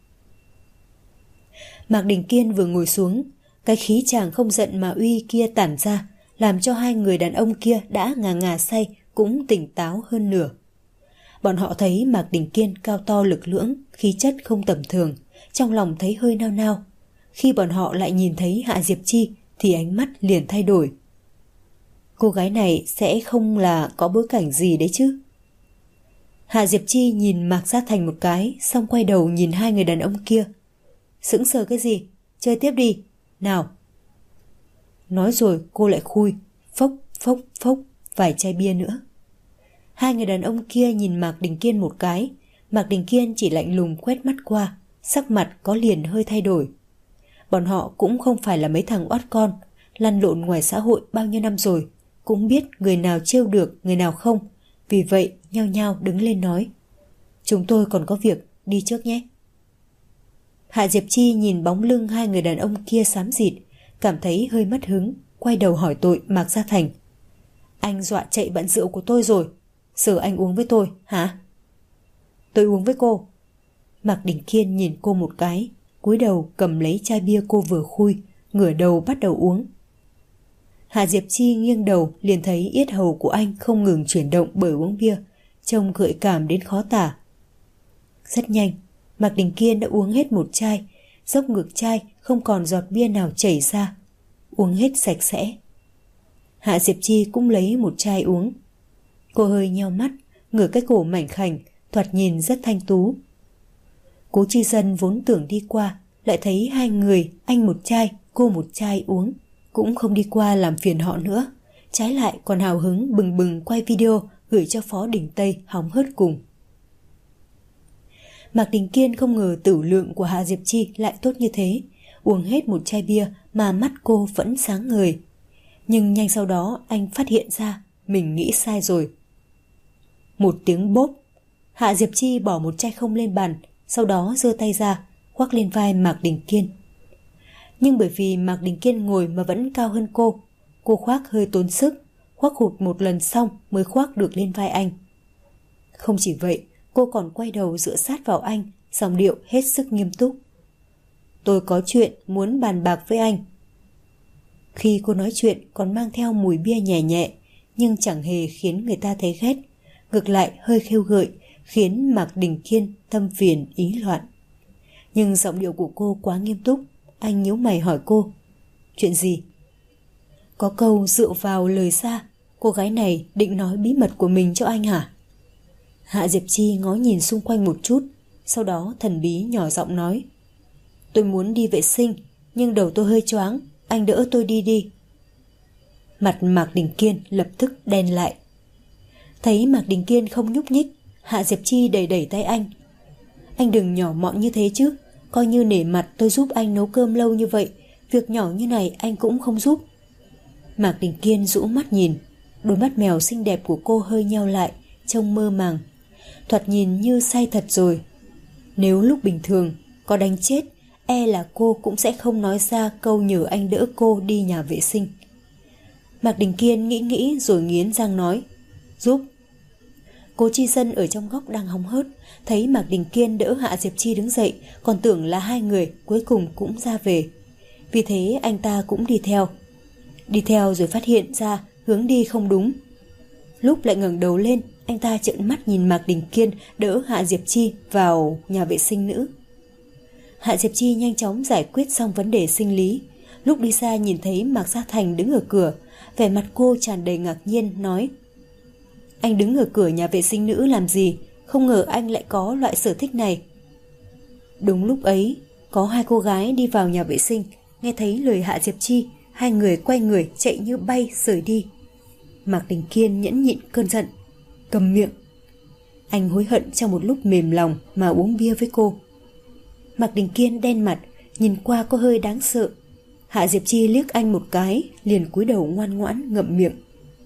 A: Mạc Đình Kiên vừa ngồi xuống, cái khí chàng không giận mà uy kia tản ra, làm cho hai người đàn ông kia đã ngà ngà say cũng tỉnh táo hơn nửa. Bọn họ thấy Mạc Đình Kiên cao to lực lưỡng, khí chất không tầm thường, trong lòng thấy hơi nao nao. Khi bọn họ lại nhìn thấy Hạ Diệp Chi thì ánh mắt liền thay đổi. Cô gái này sẽ không là có bối cảnh gì đấy chứ? Hạ Diệp Chi nhìn Mạc Gia Thành một cái, xong quay đầu nhìn hai người đàn ông kia. Sững sờ cái gì? Chơi tiếp đi. Nào. Nói rồi cô lại khui, phốc phốc phốc vài chai bia nữa. Hai người đàn ông kia nhìn Mạc Đình Kiên một cái, Mạc Đình Kiên chỉ lạnh lùng quét mắt qua, sắc mặt có liền hơi thay đổi. Bọn họ cũng không phải là mấy thằng oát con, lăn lộn ngoài xã hội bao nhiêu năm rồi, cũng biết người nào trêu được, người nào không. Vì vậy nhao nhao đứng lên nói. Chúng tôi còn có việc, đi trước nhé. Hạ Diệp Chi nhìn bóng lưng hai người đàn ông kia xám xịt, cảm thấy hơi mất hứng, quay đầu hỏi tội Mạc Gia Thành. Anh dọa chạy bận rượu của tôi rồi, giờ anh uống với tôi, hả? Tôi uống với cô. Mạc Đình Kiên nhìn cô một cái, cúi đầu cầm lấy chai bia cô vừa khui, ngửa đầu bắt đầu uống. Hạ Diệp Chi nghiêng đầu liền thấy yết hầu của anh không ngừng chuyển động bởi uống bia, trông gợi cảm đến khó tả. Rất nhanh, Mạc Đình Kiên đã uống hết một chai, dốc ngược chai không còn giọt bia nào chảy ra, uống hết sạch sẽ. Hạ Diệp Chi cũng lấy một chai uống. Cô hơi nheo mắt, ngửa cái cổ mảnh khảnh, thoạt nhìn rất thanh tú. Cố Chi Dân vốn tưởng đi qua, lại thấy hai người, anh một chai, cô một chai uống, cũng không đi qua làm phiền họ nữa, trái lại còn hào hứng bừng bừng quay video gửi cho Phó Đình Tây hóng hớt cùng. Mạc Đình Kiên không ngờ tửu lượng của Hạ Diệp Chi lại tốt như thế, uống hết một chai bia mà mắt cô vẫn sáng ngời. Nhưng nhanh sau đó anh phát hiện ra mình nghĩ sai rồi. Một tiếng bốp, Hạ Diệp Chi bỏ một chai không lên bàn, sau đó giơ tay ra khoác lên vai Mạc Đình Kiên. Nhưng bởi vì Mạc Đình Kiên ngồi mà vẫn cao hơn cô khoác hơi tốn sức, khoác hụt một lần xong mới khoác được lên vai anh. Không chỉ vậy, cô còn quay đầu dựa sát vào anh, giọng điệu hết sức nghiêm túc. tôi có chuyện muốn bàn bạc với anh. Khi cô nói chuyện còn mang theo mùi bia nhẹ nhẹ, nhưng chẳng hề khiến người ta thấy ghét, ngược lại hơi khêu gợi, khiến Mạc Đình Kiên tâm phiền ý loạn. Nhưng giọng điệu của cô quá nghiêm túc, anh nhíu mày hỏi cô, chuyện gì? Có câu dựa vào lời xa, cô gái này định nói bí mật của mình cho anh hả? Hạ Diệp Chi ngó nhìn xung quanh một chút, sau đó thần bí nhỏ giọng nói, tôi muốn đi vệ sinh, nhưng đầu tôi hơi choáng, anh đỡ tôi đi đi. Mặt Mạc Đình Kiên lập tức đen lại. Thấy Mạc Đình Kiên không nhúc nhích, Hạ Diệp Chi đẩy đẩy tay anh. Anh đừng nhỏ mọn như thế chứ, coi như nể mặt tôi giúp anh nấu cơm lâu như vậy, việc nhỏ như này anh cũng không giúp. Mạc Đình Kiên rũ mắt nhìn, đôi mắt mèo xinh đẹp của cô hơi nheo lại, trông mơ màng, thoạt nhìn như say thật rồi. Nếu lúc bình thường có đánh chết, e là cô cũng sẽ không nói ra câu nhờ anh đỡ cô đi nhà vệ sinh. Mạc Đình Kiên nghĩ nghĩ rồi nghiến răng nói, giúp. Cố Chi Dân ở trong góc đang hóng hớt, thấy Mạc Đình Kiên đỡ Hạ Diệp Chi đứng dậy, còn tưởng là hai người cuối cùng cũng ra về. Vì thế anh ta cũng đi theo. Đi theo rồi phát hiện ra hướng đi không đúng. Lúc lại ngẩng đầu lên, anh ta trợn mắt nhìn Mạc Đình Kiên đỡ Hạ Diệp Chi vào nhà vệ sinh nữ. Hạ Diệp Chi nhanh chóng giải quyết xong vấn đề sinh lý. Lúc đi xa nhìn thấy Mạc Gia Thành đứng ở cửa, vẻ mặt cô tràn đầy ngạc nhiên nói, anh đứng ở cửa nhà vệ sinh nữ làm gì? Không ngờ anh lại có loại sở thích này. Đúng lúc ấy, có hai cô gái đi vào nhà vệ sinh, nghe thấy lời Hạ Diệp Chi, hai người quay người chạy như bay rời đi. Mạc Đình Kiên nhẫn nhịn cơn giận, cầm miệng. Anh hối hận trong một lúc mềm lòng mà uống bia với cô. Mạc Đình Kiên đen mặt, nhìn qua có hơi đáng sợ. Hạ Diệp Chi liếc anh một cái, liền cúi đầu ngoan ngoãn ngậm miệng.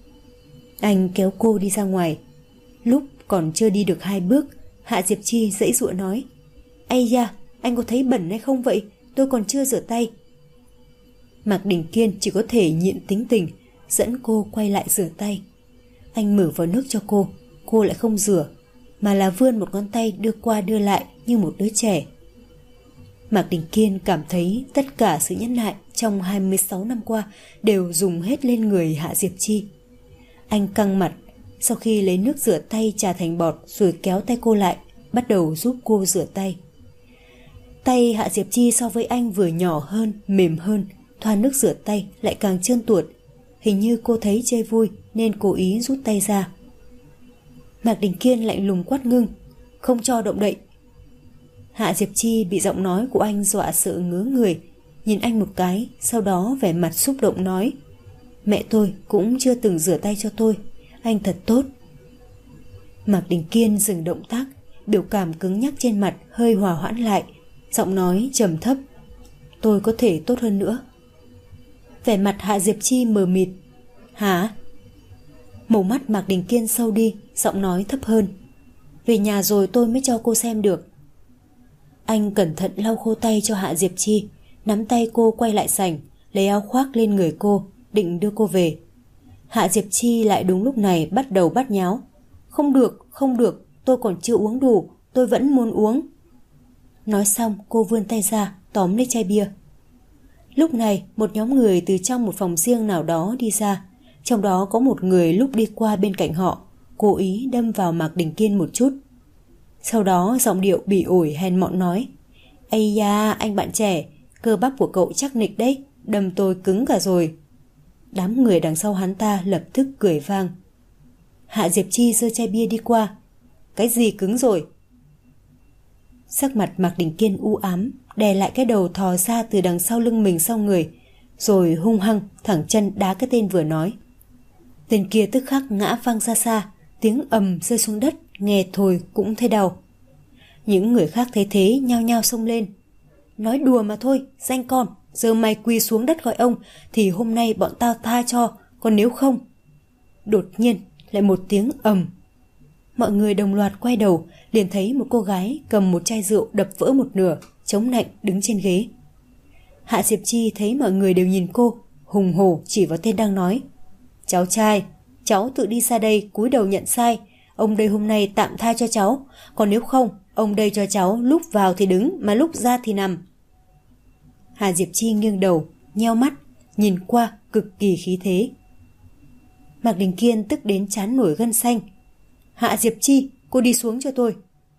A: Anh kéo cô đi ra ngoài. Lúc còn chưa đi được 2 bước, Hạ Diệp Chi giãy giụa nói, ây da, anh có thấy bẩn hay không vậy? Tôi còn chưa rửa tay. Mạc Đình Kiên chỉ có thể nhịn tính tình, dẫn cô quay lại rửa tay. Anh mở vào nước cho cô lại không rửa, mà là vươn một ngón tay đưa qua đưa lại như một đứa trẻ. Mạc Đình Kiên cảm thấy tất cả sự nhẫn nại trong 26 năm qua đều dùng hết lên người Hạ Diệp Chi. Anh căng mặt, sau khi lấy nước rửa tay trà thành bọt rồi kéo tay cô lại, bắt đầu giúp cô rửa tay. Tay Hạ Diệp Chi so với anh vừa nhỏ hơn, mềm hơn, thoa nước rửa tay lại càng trơn tuột. Hình như cô thấy chơi vui nên cố ý rút tay ra. Mạc Đình Kiên lạnh lùng quát ngưng, không cho động đậy. Hạ Diệp Chi bị giọng nói của anh dọa sợ ngớ người, nhìn anh một cái, sau đó vẻ mặt xúc động nói, mẹ tôi cũng chưa từng rửa tay cho tôi, anh thật tốt. Mạc Đình Kiên dừng động tác, biểu cảm cứng nhắc trên mặt hơi hòa hoãn lại, giọng nói trầm thấp, tôi có thể tốt hơn nữa. Vẻ mặt Hạ Diệp Chi mờ mịt, hả? Màu mắt Mạc Đình Kiên sâu đi, giọng nói thấp hơn, về nhà rồi tôi mới cho cô xem được. Anh cẩn thận lau khô tay cho Hạ Diệp Chi, nắm tay cô quay lại sảnh, lấy áo khoác lên người cô, định đưa cô về. Hạ Diệp Chi lại đúng lúc này bắt đầu bắt nháo, không được, tôi còn chưa uống đủ, tôi vẫn muốn uống. Nói xong cô vươn tay ra tóm lấy chai bia. Lúc này một nhóm người từ trong một phòng riêng nào đó đi ra, trong đó có một người lúc đi qua bên cạnh họ cố ý đâm vào Mạc Đình Kiên một chút. Sau đó giọng điệu bỉ ổi hèn mọn nói, ây da, anh bạn trẻ, cơ bắp của cậu chắc nịch đấy, đâm tôi cứng cả rồi. Đám người đằng sau hắn ta lập tức cười vang. Hạ Diệp Chi giơ chai bia đi qua, cái gì cứng rồi? Sắc mặt Mạc Đình Kiên u ám, đè lại cái đầu thò ra từ đằng sau lưng mình sau người, rồi hung hăng thẳng chân đá cái tên vừa nói. Tên kia tức khắc ngã văng ra xa, tiếng ầm rơi xuống đất, nghe thôi cũng thấy đau. Những người khác thấy thế nhao nhao xông lên. Nói đùa mà thôi, danh con, giờ mày quỳ xuống đất gọi ông thì hôm nay bọn tao tha cho, còn nếu không. Đột nhiên lại một tiếng ầm. Mọi người đồng loạt quay đầu, liền thấy một cô gái cầm một chai rượu đập vỡ một nửa, chống nạnh đứng trên ghế. Hạ Diệp Chi thấy mọi người đều nhìn cô, hùng hổ chỉ vào tên đang nói. Cháu trai, cháu tự đi ra đây cúi đầu nhận sai, ông đây hôm nay tạm tha cho cháu, còn nếu không, ông đây cho cháu lúc vào thì đứng mà lúc ra thì nằm. Hạ Diệp Chi nghiêng đầu, nheo mắt, nhìn qua cực kỳ khí thế. Mạc Đình Kiên tức đến trán nổi gân xanh. Hạ Diệp Chi, cô đi xuống cho tôi.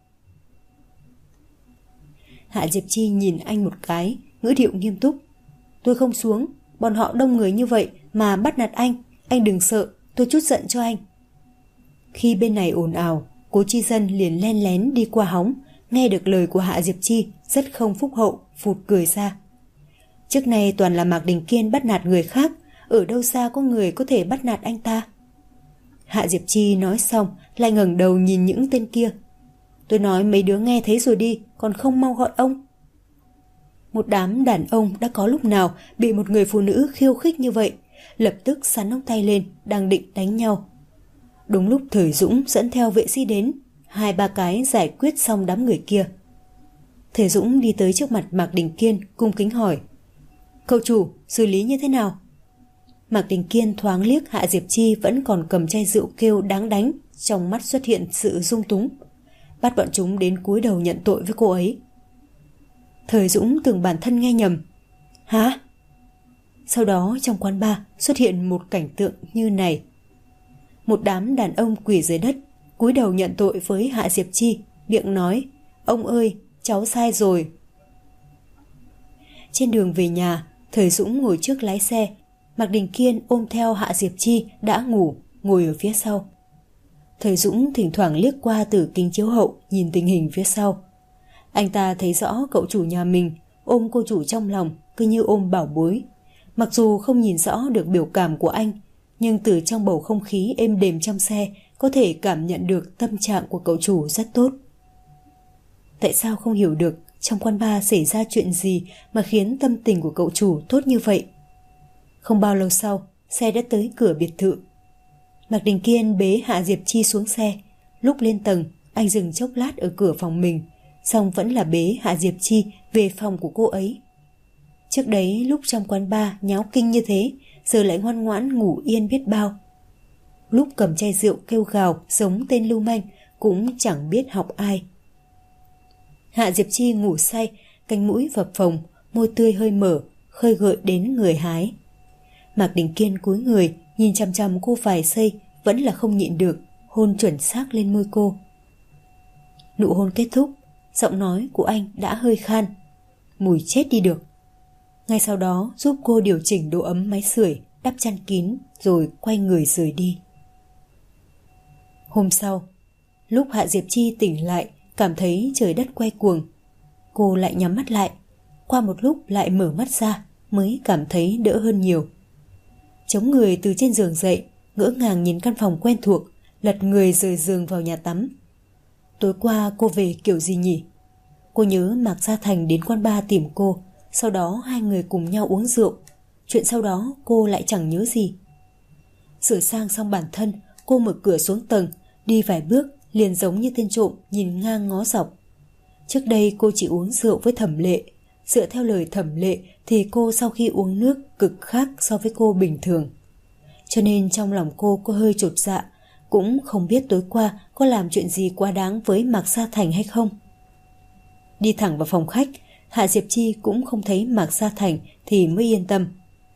A: Hạ Diệp Chi nhìn anh một cái, ngữ điệu nghiêm túc. Tôi không xuống, bọn họ đông người như vậy mà bắt nạt anh đừng sợ, tôi chút giận cho anh. Khi bên này ồn ào, Cố Chi Dân liền len lén đi qua hóng, nghe được lời của Hạ Diệp Chi rất không phúc hậu, phụt cười ra. Trước nay toàn là Mạc Đình Kiên bắt nạt người khác, ở đâu xa có người có thể bắt nạt anh ta. Hạ Diệp Chi nói xong lại ngẩng đầu nhìn những tên kia. Tôi nói mấy đứa nghe thấy rồi đi, còn không mau gọi ông. Một đám đàn ông đã có lúc nào bị một người phụ nữ khiêu khích như vậy, lập tức sắn ống tay lên, đang định đánh nhau. Đúng lúc Thời Dũng dẫn theo vệ sĩ đến, 2-3 cái giải quyết xong đám người kia. Thời Dũng đi tới trước mặt Mạc Đình Kiên, cung kính hỏi. Cậu chủ, xử lý như thế nào? Mạc Đình Kiên thoáng liếc Hạ Diệp Chi vẫn còn cầm chai rượu kêu đáng đánh, trong mắt xuất hiện sự rung túng. Bắt bọn chúng đến cúi đầu nhận tội với cô ấy. Thời Dũng tưởng bản thân nghe nhầm. Hả? Sau đó trong quán bar xuất hiện một cảnh tượng như này. Một đám đàn ông quỳ dưới đất, cúi đầu nhận tội với Hạ Diệp Chi, miệng nói, ông ơi, cháu sai rồi. Trên đường về nhà, Thời Dũng ngồi trước lái xe, Mạc Đình Kiên ôm theo Hạ Diệp Chi đã ngủ, ngồi ở phía sau. Thời Dũng thỉnh thoảng liếc qua từ kính chiếu hậu nhìn tình hình phía sau. Anh ta thấy rõ cậu chủ nhà mình ôm cô chủ trong lòng cứ như ôm bảo bối. Mặc dù không nhìn rõ được biểu cảm của anh, nhưng từ trong bầu không khí êm đềm trong xe có thể cảm nhận được tâm trạng của cậu chủ rất tốt. Tại sao không hiểu được trong quán bar xảy ra chuyện gì mà khiến tâm tình của cậu chủ tốt như vậy? Không bao lâu sau, xe đã tới cửa biệt thự. Mạc Đình Kiên bế Hạ Diệp Chi xuống xe. Lúc lên tầng, anh dừng chốc lát ở cửa phòng mình, xong vẫn là bế Hạ Diệp Chi về phòng của cô ấy. Trước đấy lúc trong quán bar nháo kinh như thế, giờ lại ngoan ngoãn ngủ yên biết bao. Lúc cầm chai rượu kêu gào giống tên lưu manh cũng chẳng biết học ai. Hạ Diệp Chi ngủ say, cánh mũi phập phồng, môi tươi hơi mở, khơi gợi đến người hái. Mạc Đình Kiên cúi người nhìn chằm chằm cô vài giây, vẫn là không nhịn được, hôn chuẩn xác lên môi cô. Nụ hôn kết thúc, giọng nói của anh đã hơi khan. Mùi chết đi được. Ngay sau đó giúp cô điều chỉnh độ ấm máy sưởi, đắp chăn kín rồi quay người rời đi. Hôm sau, lúc Hạ Diệp Chi tỉnh lại, cảm thấy trời đất quay cuồng, cô lại nhắm mắt lại. Qua một lúc lại mở mắt ra, mới cảm thấy đỡ hơn nhiều. Chống người từ trên giường dậy, ngỡ ngàng nhìn căn phòng quen thuộc, lật người rời giường vào nhà tắm. Tối qua cô về kiểu gì nhỉ? Cô nhớ Mạc Gia Thành đến quán bar tìm cô, sau đó hai người cùng nhau uống rượu. Chuyện sau đó cô lại chẳng nhớ gì. Sửa sang xong bản thân, cô mở cửa xuống tầng, đi vài bước liền giống như tên trộm nhìn ngang ngó dọc. Trước đây cô chỉ uống rượu với Thẩm Lệ. Dựa theo lời Thẩm Lệ thì cô sau khi uống nước cực khác so với cô bình thường. Cho nên trong lòng cô có hơi chột dạ, cũng không biết tối qua có làm chuyện gì quá đáng với Mạc Gia Thành hay không. Đi thẳng vào phòng khách, Hạ Diệp Chi cũng không thấy Mạc Gia Thành thì mới yên tâm.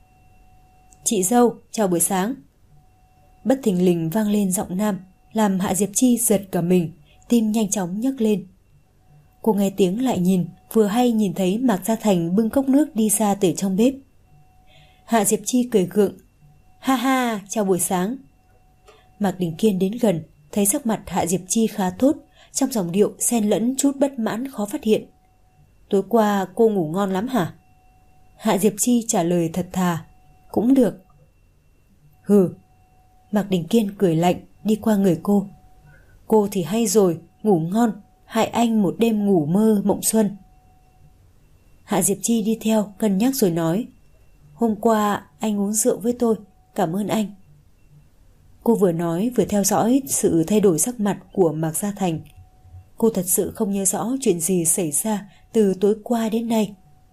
A: Chị dâu, chào buổi sáng. Bất thình lình vang lên giọng nam, làm Hạ Diệp Chi giật cả mình, tim nhanh chóng nhấc lên. Cô nghe tiếng lại nhìn, vừa hay nhìn thấy Mạc Gia Thành bưng cốc nước đi ra từ trong bếp. Hạ Diệp Chi cười gượng. Ha ha, chào buổi sáng. Mạc Đình Kiên đến gần, thấy sắc mặt Hạ Diệp Chi khá tốt, trong giọng điệu xen lẫn chút bất mãn khó phát hiện. Tối qua cô ngủ ngon lắm hả? Hạ Diệp Chi trả lời thật thà. Cũng được. Hừ. Mạc Đình Kiên cười lạnh, đi qua người cô. Cô thì hay rồi, ngủ ngon, hại anh một đêm ngủ mơ mộng xuân. Hạ Diệp Chi đi theo, cân nhắc rồi nói. Hôm qua anh uống rượu với tôi, cảm ơn anh. Cô vừa nói vừa theo dõi sự thay đổi sắc mặt của Mạc Gia Thành. Cô thật sự không nhớ rõ chuyện gì xảy ra từ tối qua đến nay.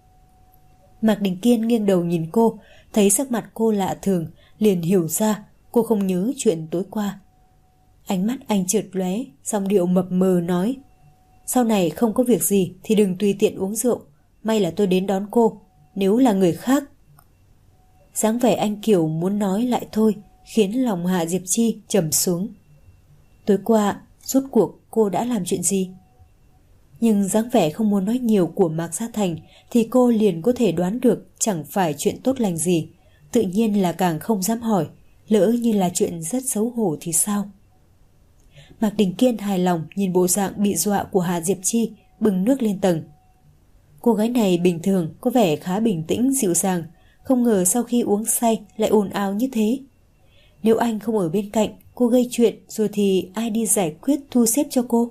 A: Mạc Đình Kiên nghiêng đầu nhìn cô, thấy sắc mặt cô lạ thường, liền hiểu ra cô không nhớ chuyện tối qua. Ánh mắt anh chợt lóe, giọng điệu mập mờ nói. Sau này không có việc gì thì đừng tùy tiện uống rượu, may là tôi đến đón cô, nếu là người khác. Dáng vẻ anh Kiều muốn nói lại thôi khiến lòng Hạ Diệp Chi trầm xuống. Tối qua, rốt cuộc cô đã làm chuyện gì? Nhưng dáng vẻ không muốn nói nhiều của Mạc Gia Thành thì cô liền có thể đoán được chẳng phải chuyện tốt lành gì. Tự nhiên là càng không dám hỏi, lỡ như là chuyện rất xấu hổ thì sao? Mạc Đình Kiên hài lòng nhìn bộ dạng bị dọa của Hạ Diệp Chi, bưng nước lên tầng. Cô gái này bình thường có vẻ khá bình tĩnh dịu dàng, không ngờ sau khi uống say lại ồn ào như thế. Nếu anh không ở bên cạnh, cô gây chuyện rồi thì ai đi giải quyết thu xếp cho cô?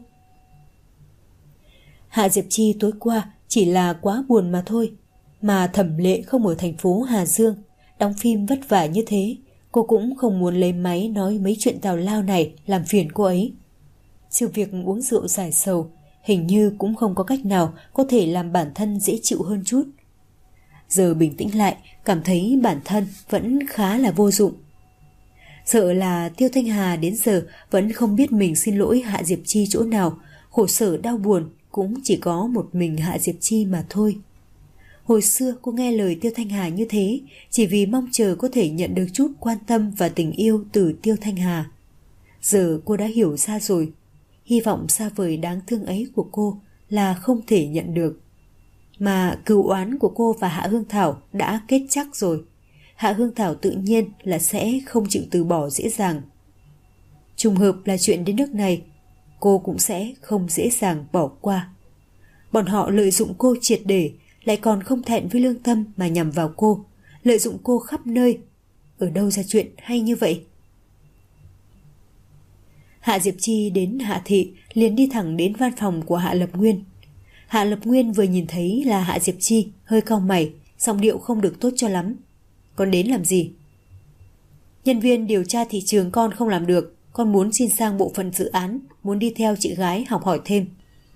A: Hạ Diệp Chi tối qua chỉ là quá buồn mà thôi. Mà Thẩm Lệ không ở thành phố Hà Dương, đóng phim vất vả như thế, cô cũng không muốn lấy máy nói mấy chuyện tào lao này làm phiền cô ấy. Sự việc uống rượu giải sầu hình như cũng không có cách nào có thể làm bản thân dễ chịu hơn chút. Giờ bình tĩnh lại, cảm thấy bản thân vẫn khá là vô dụng. Sợ là Tiêu Thanh Hà đến giờ vẫn không biết mình xin lỗi Hạ Diệp Chi chỗ nào, khổ sở đau buồn cũng chỉ có một mình Hạ Diệp Chi mà thôi. Hồi xưa cô nghe lời Tiêu Thanh Hà như thế chỉ vì mong chờ có thể nhận được chút quan tâm và tình yêu từ Tiêu Thanh Hà. Giờ cô đã hiểu ra rồi, hy vọng xa vời đáng thương ấy của cô là không thể nhận được. Mà cừu oán của cô và Hạ Hương Thảo đã kết chắc rồi. Hạ Hương Thảo tự nhiên là sẽ không chịu từ bỏ dễ dàng. Trùng hợp là chuyện đến nước này, cô cũng sẽ không dễ dàng bỏ qua. Bọn họ lợi dụng cô triệt để, lại còn không thẹn với lương tâm mà nhằm vào cô, lợi dụng cô khắp nơi. Ở đâu ra chuyện hay như vậy? Hạ Diệp Chi đến Hạ Thị liền đi thẳng đến văn phòng của Hạ Lập Nguyên. Hạ Lập Nguyên vừa nhìn thấy là Hạ Diệp Chi, hơi cau mày, giọng điệu không được tốt cho lắm. Con đến làm gì? Nhân viên điều tra thị trường con không làm được, con muốn xin sang bộ phận dự án, muốn đi theo chị gái học hỏi thêm.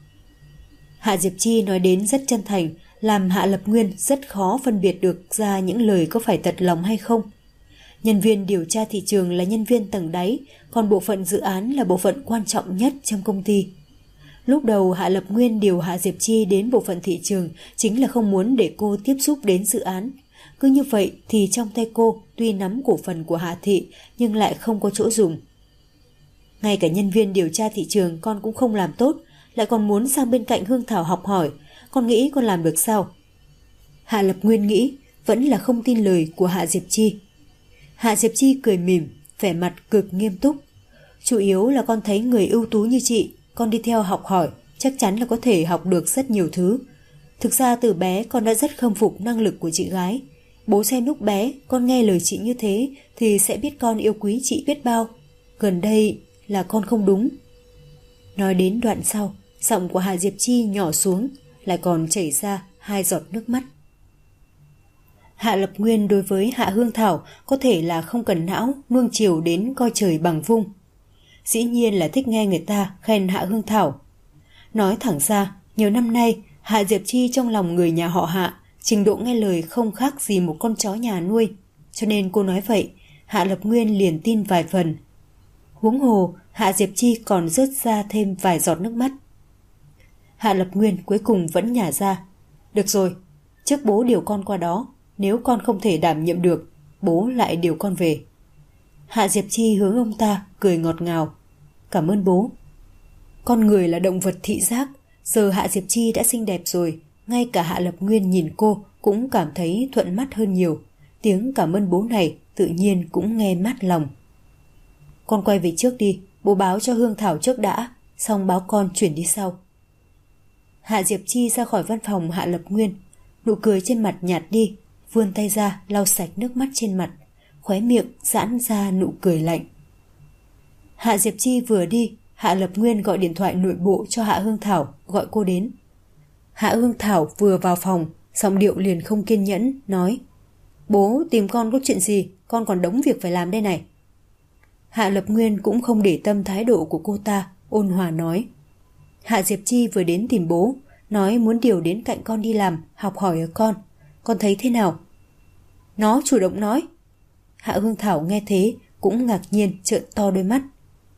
A: Hạ Diệp Chi nói đến rất chân thành, làm Hạ Lập Nguyên rất khó phân biệt được ra những lời có phải thật lòng hay không. Nhân viên điều tra thị trường là nhân viên tầng đáy, còn bộ phận dự án là bộ phận quan trọng nhất trong công ty. Lúc đầu Hạ Lập Nguyên điều Hạ Diệp Chi đến bộ phận thị trường chính là không muốn để cô tiếp xúc đến dự án. Cứ như vậy thì trong tay cô tuy nắm cổ phần của Hạ Thị nhưng lại không có chỗ dùng. Ngay cả nhân viên điều tra thị trường con cũng không làm tốt, lại còn muốn sang bên cạnh Hương Thảo học hỏi, con nghĩ con làm được sao? Hạ Lập Nguyên nghĩ vẫn là không tin lời của Hạ Diệp Chi. Hạ Diệp Chi cười mỉm, vẻ mặt cực nghiêm túc. Chủ yếu là con thấy người ưu tú như chị, con đi theo học hỏi, chắc chắn là có thể học được rất nhiều thứ. Thực ra từ bé con đã rất khâm phục năng lực của chị gái. Bố xem lúc bé con nghe lời chị như thế thì sẽ biết con yêu quý chị biết bao. Gần đây là con không đúng. Nói đến đoạn sau, giọng của Hạ Diệp Chi nhỏ xuống, lại còn chảy ra 2 giọt nước mắt. Hạ Lập Nguyên đối với Hạ Hương Thảo có thể là không cần não, nuông chiều đến coi trời bằng vung. Dĩ nhiên là thích nghe người ta khen Hạ Hương Thảo. Nói thẳng ra, nhiều năm nay Hạ Diệp Chi trong lòng người nhà họ Hạ trình độ nghe lời không khác gì một con chó nhà nuôi, cho nên cô nói vậy, Hạ Lập Nguyên liền tin vài phần. Huống hồ, Hạ Diệp Chi còn rớt ra thêm vài giọt nước mắt. Hạ Lập Nguyên cuối cùng vẫn nhả ra. Được rồi, trước bố điều con qua đó, nếu con không thể đảm nhiệm được, bố lại điều con về. Hạ Diệp Chi hướng ông ta cười ngọt ngào. Cảm ơn bố. Con người là động vật thị giác, giờ Hạ Diệp Chi đã xinh đẹp rồi, ngay cả Hạ Lập Nguyên nhìn cô cũng cảm thấy thuận mắt hơn nhiều. Tiếng cảm ơn bố này tự nhiên cũng nghe mát lòng. Con quay về trước đi, bố báo cho Hương Thảo trước đã, xong báo con chuyển đi sau. Hạ Diệp Chi ra khỏi văn phòng Hạ Lập Nguyên, nụ cười trên mặt nhạt đi, vươn tay ra lau sạch nước mắt trên mặt, khóe miệng giãn ra nụ cười lạnh. Hạ Diệp Chi vừa đi, Hạ Lập Nguyên gọi điện thoại nội bộ cho Hạ Hương Thảo, gọi cô đến. Hạ Hương Thảo vừa vào phòng, giọng điệu liền không kiên nhẫn, nói: Bố tìm con có chuyện gì, con còn đống việc phải làm đây này. Hạ Lập Nguyên cũng không để tâm thái độ của cô ta, ôn hòa nói: Hạ Diệp Chi vừa đến tìm bố, nói muốn điều đến cạnh con đi làm, học hỏi ở con thấy thế nào? Nó chủ động nói. Hạ Hương Thảo nghe thế cũng ngạc nhiên trợn to đôi mắt.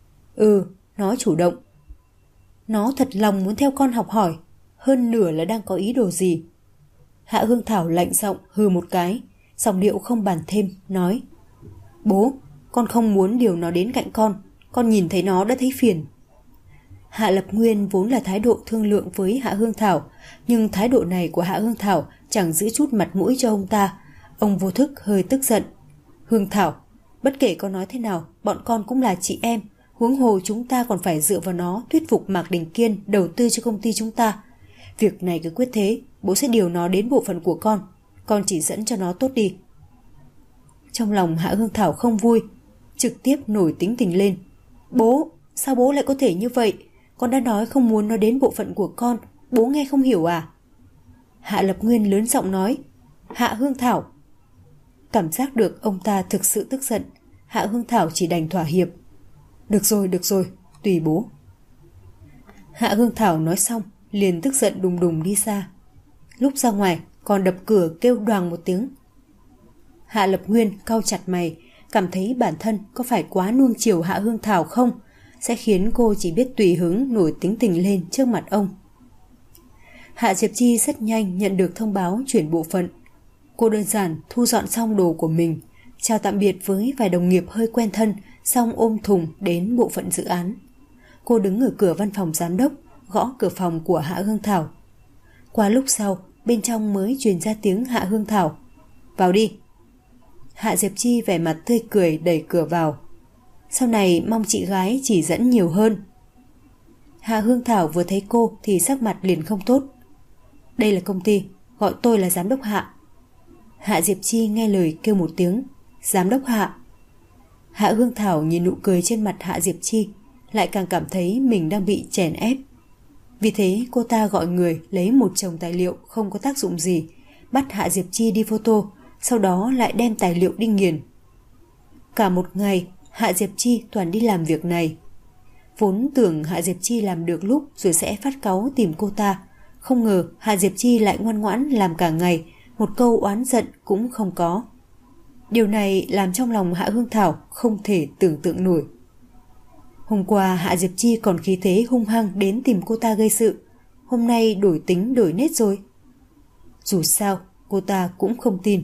A: Nó chủ động. Nó thật lòng muốn theo con học hỏi, hơn nửa là đang có ý đồ gì? Hạ Hương Thảo lạnh giọng hừ một cái, giọng điệu không bàn thêm, nói: Bố, con không muốn điều nó đến cạnh con nhìn thấy nó đã thấy phiền. Hạ Lập Nguyên vốn là thái độ thương lượng với Hạ Hương Thảo, nhưng thái độ này của Hạ Hương Thảo chẳng giữ chút mặt mũi cho ông ta. Ông vô thức hơi tức giận. Hương Thảo, bất kể con nói thế nào, bọn con cũng là chị em, huống hồ chúng ta còn phải dựa vào nó thuyết phục Mạc Đình Kiên đầu tư cho công ty chúng ta. Việc này cứ quyết thế, bố sẽ điều nó đến bộ phận của con chỉ dẫn cho nó tốt đi. Trong lòng Hạ Hương Thảo không vui, trực tiếp nổi tính tình lên. Bố, sao bố lại có thể như vậy? Con đã nói không muốn nó đến bộ phận của con, bố nghe không hiểu à? Hạ Lập Nguyên lớn giọng nói. Hạ Hương Thảo. Cảm giác được ông ta thực sự tức giận, Hạ Hương Thảo chỉ đành thỏa hiệp. Được rồi, tùy bố. Hạ Hương Thảo nói xong, liền tức giận đùng đùng đi xa. Lúc ra ngoài, còn đập cửa kêu đoàng một tiếng. Hạ Lập Nguyên cau chặt mày, cảm thấy bản thân có phải quá nuông chiều Hạ Hương Thảo không, sẽ khiến cô chỉ biết tùy hứng nổi tính tình lên trước mặt ông. Hạ Diệp Chi rất nhanh nhận được thông báo chuyển bộ phận. Cô đơn giản thu dọn xong đồ của mình, chào tạm biệt với vài đồng nghiệp hơi quen thân, xong ôm thùng đến bộ phận dự án. Cô đứng ở cửa văn phòng giám đốc, gõ cửa phòng của Hạ Hương Thảo. Qua lúc sau, bên trong mới truyền ra tiếng Hạ Hương Thảo. Vào đi. Hạ Diệp Chi vẻ mặt tươi cười đẩy cửa vào. Sau này mong chị gái chỉ dẫn nhiều hơn. Hạ Hương Thảo vừa thấy cô thì sắc mặt liền không tốt. Đây là công ty, gọi tôi là giám đốc Hạ. Hạ Diệp Chi nghe lời kêu một tiếng. Giám đốc Hạ. Hạ Hương Thảo nhìn nụ cười trên mặt Hạ Diệp Chi, lại càng cảm thấy mình đang bị chèn ép. Vì thế cô ta gọi người lấy một chồng tài liệu không có tác dụng gì, bắt Hạ Diệp Chi đi photo, sau đó lại đem tài liệu đi nghiền. Cả một ngày Hạ Diệp Chi toàn đi làm việc này. Vốn tưởng Hạ Diệp Chi làm được lúc rồi sẽ phát cáu tìm cô ta, không ngờ Hạ Diệp Chi lại ngoan ngoãn làm cả ngày, một câu oán giận cũng không có. Điều này làm trong lòng Hạ Hương Thảo không thể tưởng tượng nổi. Hôm qua Hạ Diệp Chi còn khí thế hung hăng đến tìm cô ta gây sự, hôm nay đổi tính đổi nết rồi. Dù sao cô ta cũng không tin.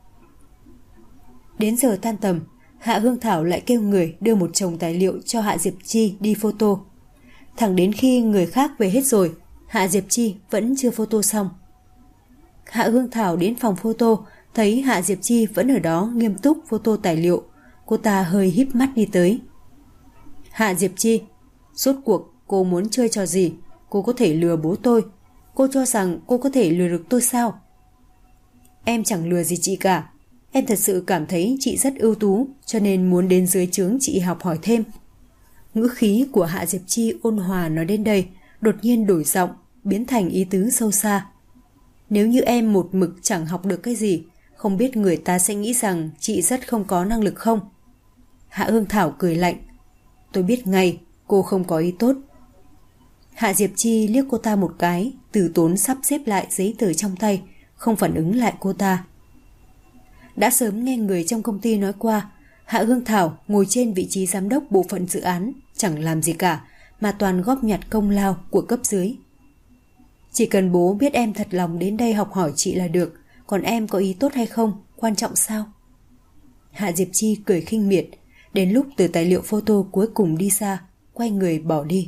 A: Đến giờ tan tầm, Hạ Hương Thảo lại kêu người đưa một chồng tài liệu cho Hạ Diệp Chi đi photo. Thẳng đến khi người khác về hết rồi, Hạ Diệp Chi vẫn chưa photo xong. Hạ Hương Thảo đến phòng photo, thấy Hạ Diệp Chi vẫn ở đó nghiêm túc photo tài liệu. Cô ta hơi híp mắt đi tới. Hạ Diệp Chi, rốt cuộc cô muốn chơi trò gì? Cô có thể lừa bố tôi. Cô cho rằng cô có thể lừa được tôi sao? Em chẳng lừa gì chị cả. Em thật sự cảm thấy chị rất ưu tú, cho nên muốn đến dưới trướng chị học hỏi thêm. Ngữ khí của Hạ Diệp Chi ôn hòa nói đến đây, đột nhiên đổi giọng, biến thành ý tứ sâu xa. Nếu như em một mực chẳng học được cái gì, không biết người ta sẽ nghĩ rằng chị rất không có năng lực không? Hạ Hương Thảo cười lạnh. Tôi biết ngay, cô không có ý tốt. Hạ Diệp Chi liếc cô ta một cái, từ tốn sắp xếp lại giấy tờ trong tay, không phản ứng lại cô ta. Đã sớm nghe người trong công ty nói qua, Hạ Hương Thảo ngồi trên vị trí giám đốc bộ phận dự án, chẳng làm gì cả, mà toàn góp nhặt công lao của cấp dưới. Chỉ cần bố biết em thật lòng đến đây học hỏi chị là được, còn em có ý tốt hay không, quan trọng sao? Hạ Diệp Chi cười khinh miệt, đến lúc từ tài liệu photo cuối cùng đi xa, quay người bỏ đi.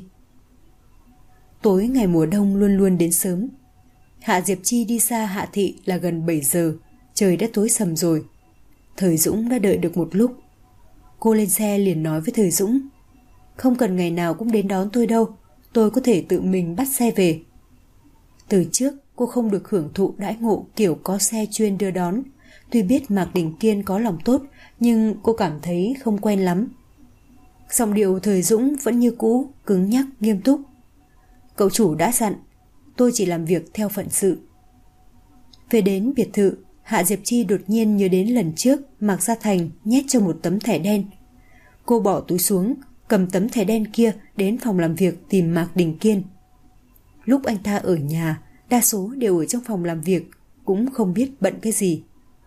A: Tối ngày mùa đông luôn luôn đến sớm. Hạ Diệp Chi đi xa Hạ Thị là gần 7 giờ, trời đã tối sầm rồi. Thời Dũng đã đợi được một lúc. Cô lên xe liền nói với Thời Dũng, không cần ngày nào cũng đến đón tôi đâu, tôi có thể tự mình bắt xe về. Từ trước cô không được hưởng thụ đãi ngộ kiểu có xe chuyên đưa đón. Tuy biết Mạc Đình Kiên có lòng tốt, nhưng cô cảm thấy không quen lắm. Giọng điệu Thời Dũng vẫn như cũ, cứng nhắc, nghiêm túc. Cậu chủ đã dặn, tôi chỉ làm việc theo phận sự. Về đến biệt thự, Hạ Diệp Chi đột nhiên nhớ đến lần trước Mạc Gia Thành nhét cho một tấm thẻ đen. Cô bỏ túi xuống, cầm tấm thẻ đen kia đến phòng làm việc tìm Mạc Đình Kiên. Lúc anh ta ở nhà, đa số đều ở trong phòng làm việc, cũng không biết bận cái gì.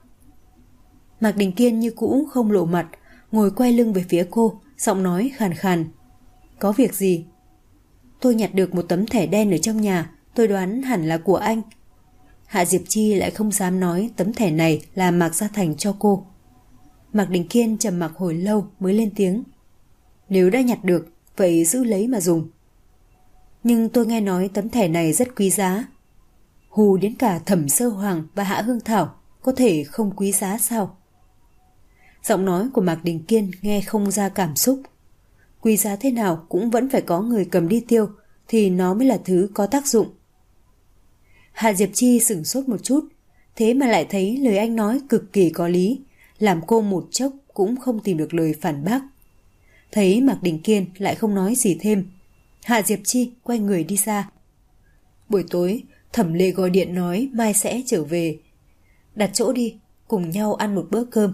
A: Mạc Đình Kiên như cũ không lộ mặt, ngồi quay lưng về phía cô, giọng nói khàn khàn. Có việc gì? Tôi nhặt được một tấm thẻ đen ở trong nhà, tôi đoán hẳn là của anh. Hạ Diệp Chi lại không dám nói tấm thẻ này là Mạc Gia Thành cho cô. Mạc Đình Kiên trầm mặc hồi lâu mới lên tiếng. Nếu đã nhặt được, vậy giữ lấy mà dùng. Nhưng tôi nghe nói tấm thẻ này rất quý giá. Hù đến cả Thẩm Sơ Hoàng và Hạ Hương Thảo, có thể không quý giá sao? Giọng nói của Mạc Đình Kiên nghe không ra cảm xúc. Quý giá thế nào cũng vẫn phải có người cầm đi tiêu, thì nó mới là thứ có tác dụng. Hạ Diệp Chi sửng sốt một chút, thế mà lại thấy lời anh nói cực kỳ có lý, làm cô một chốc cũng không tìm được lời phản bác. Thấy Mạc Đình Kiên lại không nói gì thêm, Hạ Diệp Chi quay người đi ra. Buổi tối, Thẩm Lệ gọi điện nói mai sẽ trở về. Đặt chỗ đi, cùng nhau ăn một bữa cơm.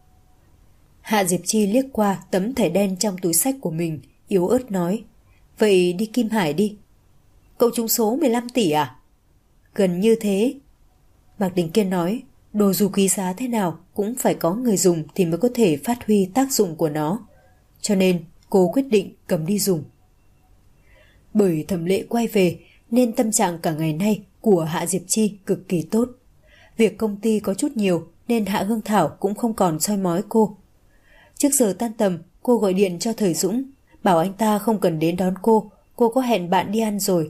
A: Hạ Diệp Chi liếc qua tấm thẻ đen trong túi xách của mình, yếu ớt nói. Vậy đi Kim Hải đi. Cậu trúng số 15 tỷ à? Gần như thế. Mạc Đình Kiên nói, đồ dù quý giá thế nào cũng phải có người dùng thì mới có thể phát huy tác dụng của nó. Cho nên cô quyết định cầm đi dùng. Bởi Thẩm Lệ quay về nên tâm trạng cả ngày nay của Hạ Diệp Chi cực kỳ tốt. Việc công ty có chút nhiều nên Hạ Hương Thảo cũng không còn soi mói cô. Trước giờ tan tầm, cô gọi điện cho Thời Dũng, bảo anh ta không cần đến đón cô có hẹn bạn đi ăn rồi.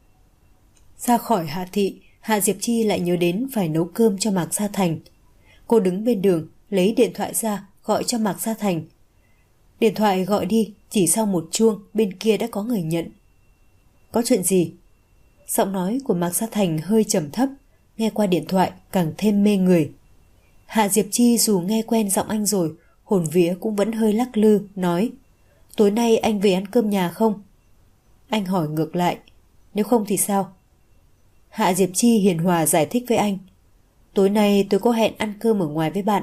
A: Ra khỏi Hạ Thị, Hạ Diệp Chi lại nhớ đến phải nấu cơm cho Mạc Gia Thành. Cô đứng bên đường, lấy điện thoại ra, gọi cho Mạc Gia Thành. Điện thoại gọi đi, chỉ sau một chuông, bên kia đã có người nhận. Có chuyện gì? Giọng nói của Mạc Gia Thành hơi trầm thấp, nghe qua điện thoại càng thêm mê người. Hạ Diệp Chi dù nghe quen giọng anh rồi, hồn vía cũng vẫn hơi lắc lư, nói. Tối nay anh về ăn cơm nhà không? Anh hỏi ngược lại, nếu không thì sao? Hạ Diệp Chi hiền hòa giải thích với anh. Tối nay tôi có hẹn ăn cơm ở ngoài với bạn.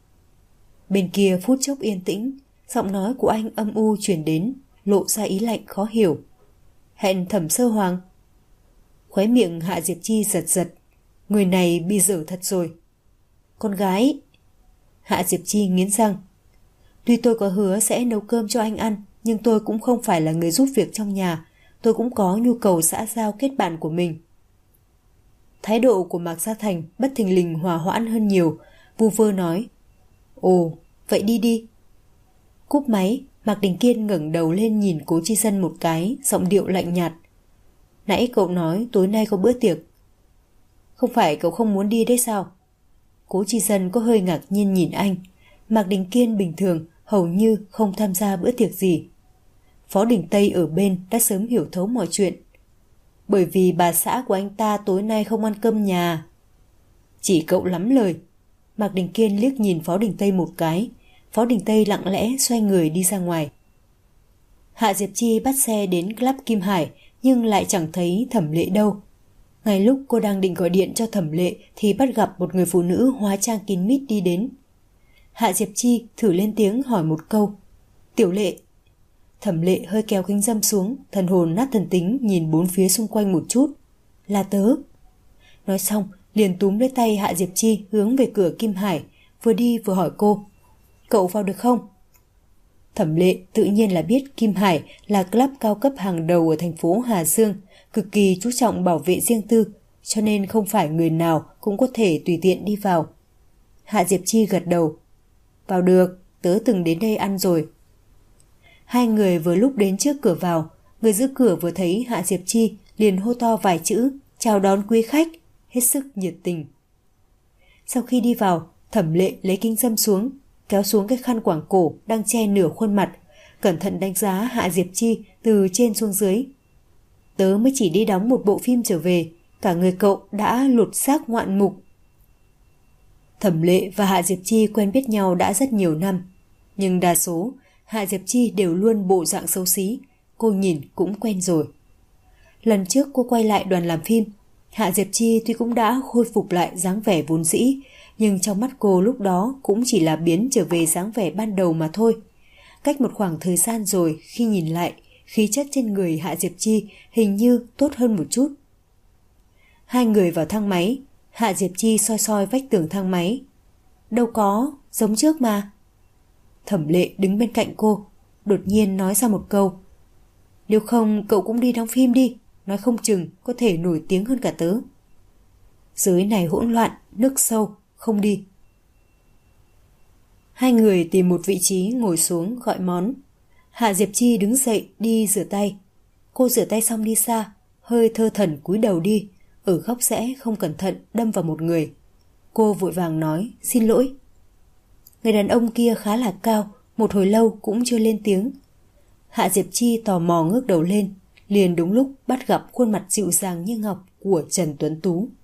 A: Bên kia phút chốc yên tĩnh, giọng nói của anh âm u truyền đến, lộ ra ý lạnh khó hiểu. Hẹn Thẩm Sơ Hoàng. Khóe miệng Hạ Diệp Chi giật giật. Người này bị dở thật rồi. Con gái. Hạ Diệp Chi nghiến răng. Tuy tôi có hứa sẽ nấu cơm cho anh ăn, nhưng tôi cũng không phải là người giúp việc trong nhà. Tôi cũng có nhu cầu xã giao kết bạn của mình. Thái độ của Mạc Gia Thành bất thình lình hòa hoãn hơn nhiều, vu vơ nói. Ồ, vậy đi đi. Cúp máy, Mạc Đình Kiên ngẩng đầu lên nhìn Cố Chi Sân một cái, giọng điệu lạnh nhạt. Nãy cậu nói tối nay có bữa tiệc. Không phải cậu không muốn đi đấy sao? Cố Chi Sân có hơi ngạc nhiên nhìn anh. Mạc Đình Kiên bình thường hầu như không tham gia bữa tiệc gì. Phó Đình Tây ở bên đã sớm hiểu thấu mọi chuyện. Bởi vì bà xã của anh ta tối nay không ăn cơm nhà. Chỉ cậu lắm lời. Mạc Đình Kiên liếc nhìn Phó Đình Tây một cái. Phó Đình Tây lặng lẽ xoay người đi ra ngoài. Hạ Diệp Chi bắt xe đến Club Kim Hải nhưng lại chẳng thấy Thẩm Lệ đâu. Ngay lúc cô đang định gọi điện cho Thẩm Lệ thì bắt gặp một người phụ nữ hóa trang kín mít đi đến. Hạ Diệp Chi thử lên tiếng hỏi một câu. Tiểu Lệ. Thẩm Lệ hơi kéo kính râm xuống, thần hồn nát thần tính nhìn bốn phía xung quanh một chút. Là tớ. Nói xong, liền túm lấy tay Hạ Diệp Chi hướng về cửa Kim Hải, vừa đi vừa hỏi cô. Cậu vào được không? Thẩm Lệ tự nhiên là biết Kim Hải là club cao cấp hàng đầu ở thành phố Hà Dương, cực kỳ chú trọng bảo vệ riêng tư, cho nên không phải người nào cũng có thể tùy tiện đi vào. Hạ Diệp Chi gật đầu. Vào được, tớ từng đến đây ăn rồi. Hai người vừa lúc đến trước cửa vào, người giữ cửa vừa thấy Hạ Diệp Chi liền hô to vài chữ, chào đón quý khách, hết sức nhiệt tình. Sau khi đi vào, Thẩm Lệ lấy kính râm xuống, kéo xuống cái khăn quàng cổ đang che nửa khuôn mặt, cẩn thận đánh giá Hạ Diệp Chi từ trên xuống dưới. Tớ mới chỉ đi đóng một bộ phim trở về, cả người cậu đã lột xác ngoạn mục. Thẩm Lệ và Hạ Diệp Chi quen biết nhau đã rất nhiều năm, nhưng đa số Hạ Diệp Chi đều luôn bộ dạng xấu xí, cô nhìn cũng quen rồi. Lần trước cô quay lại đoàn làm phim, Hạ Diệp Chi tuy cũng đã khôi phục lại dáng vẻ vốn dĩ, nhưng trong mắt cô lúc đó cũng chỉ là biến trở về dáng vẻ ban đầu mà thôi. Cách một khoảng thời gian rồi, khi nhìn lại, khí chất trên người Hạ Diệp Chi hình như tốt hơn một chút. Hai người vào thang máy, Hạ Diệp Chi soi soi vách tường thang máy. Đâu có, giống trước mà. Thẩm Lệ đứng bên cạnh cô, đột nhiên nói ra một câu. Nếu không cậu cũng đi đóng phim đi, nói không chừng có thể nổi tiếng hơn cả tớ. Dưới này hỗn loạn, nước sâu, không đi. Hai người tìm một vị trí ngồi xuống gọi món. Hạ Diệp Chi đứng dậy đi rửa tay. Cô rửa tay xong đi xa, hơi thơ thẩn cúi đầu đi, ở góc rẽ không cẩn thận đâm vào một người. Cô vội vàng nói xin lỗi. Người đàn ông kia khá là cao, một hồi lâu cũng chưa lên tiếng. Hạ Diệp Chi tò mò ngước đầu lên, liền đúng lúc bắt gặp khuôn mặt dịu dàng như ngọc của Trần Tuấn Tú.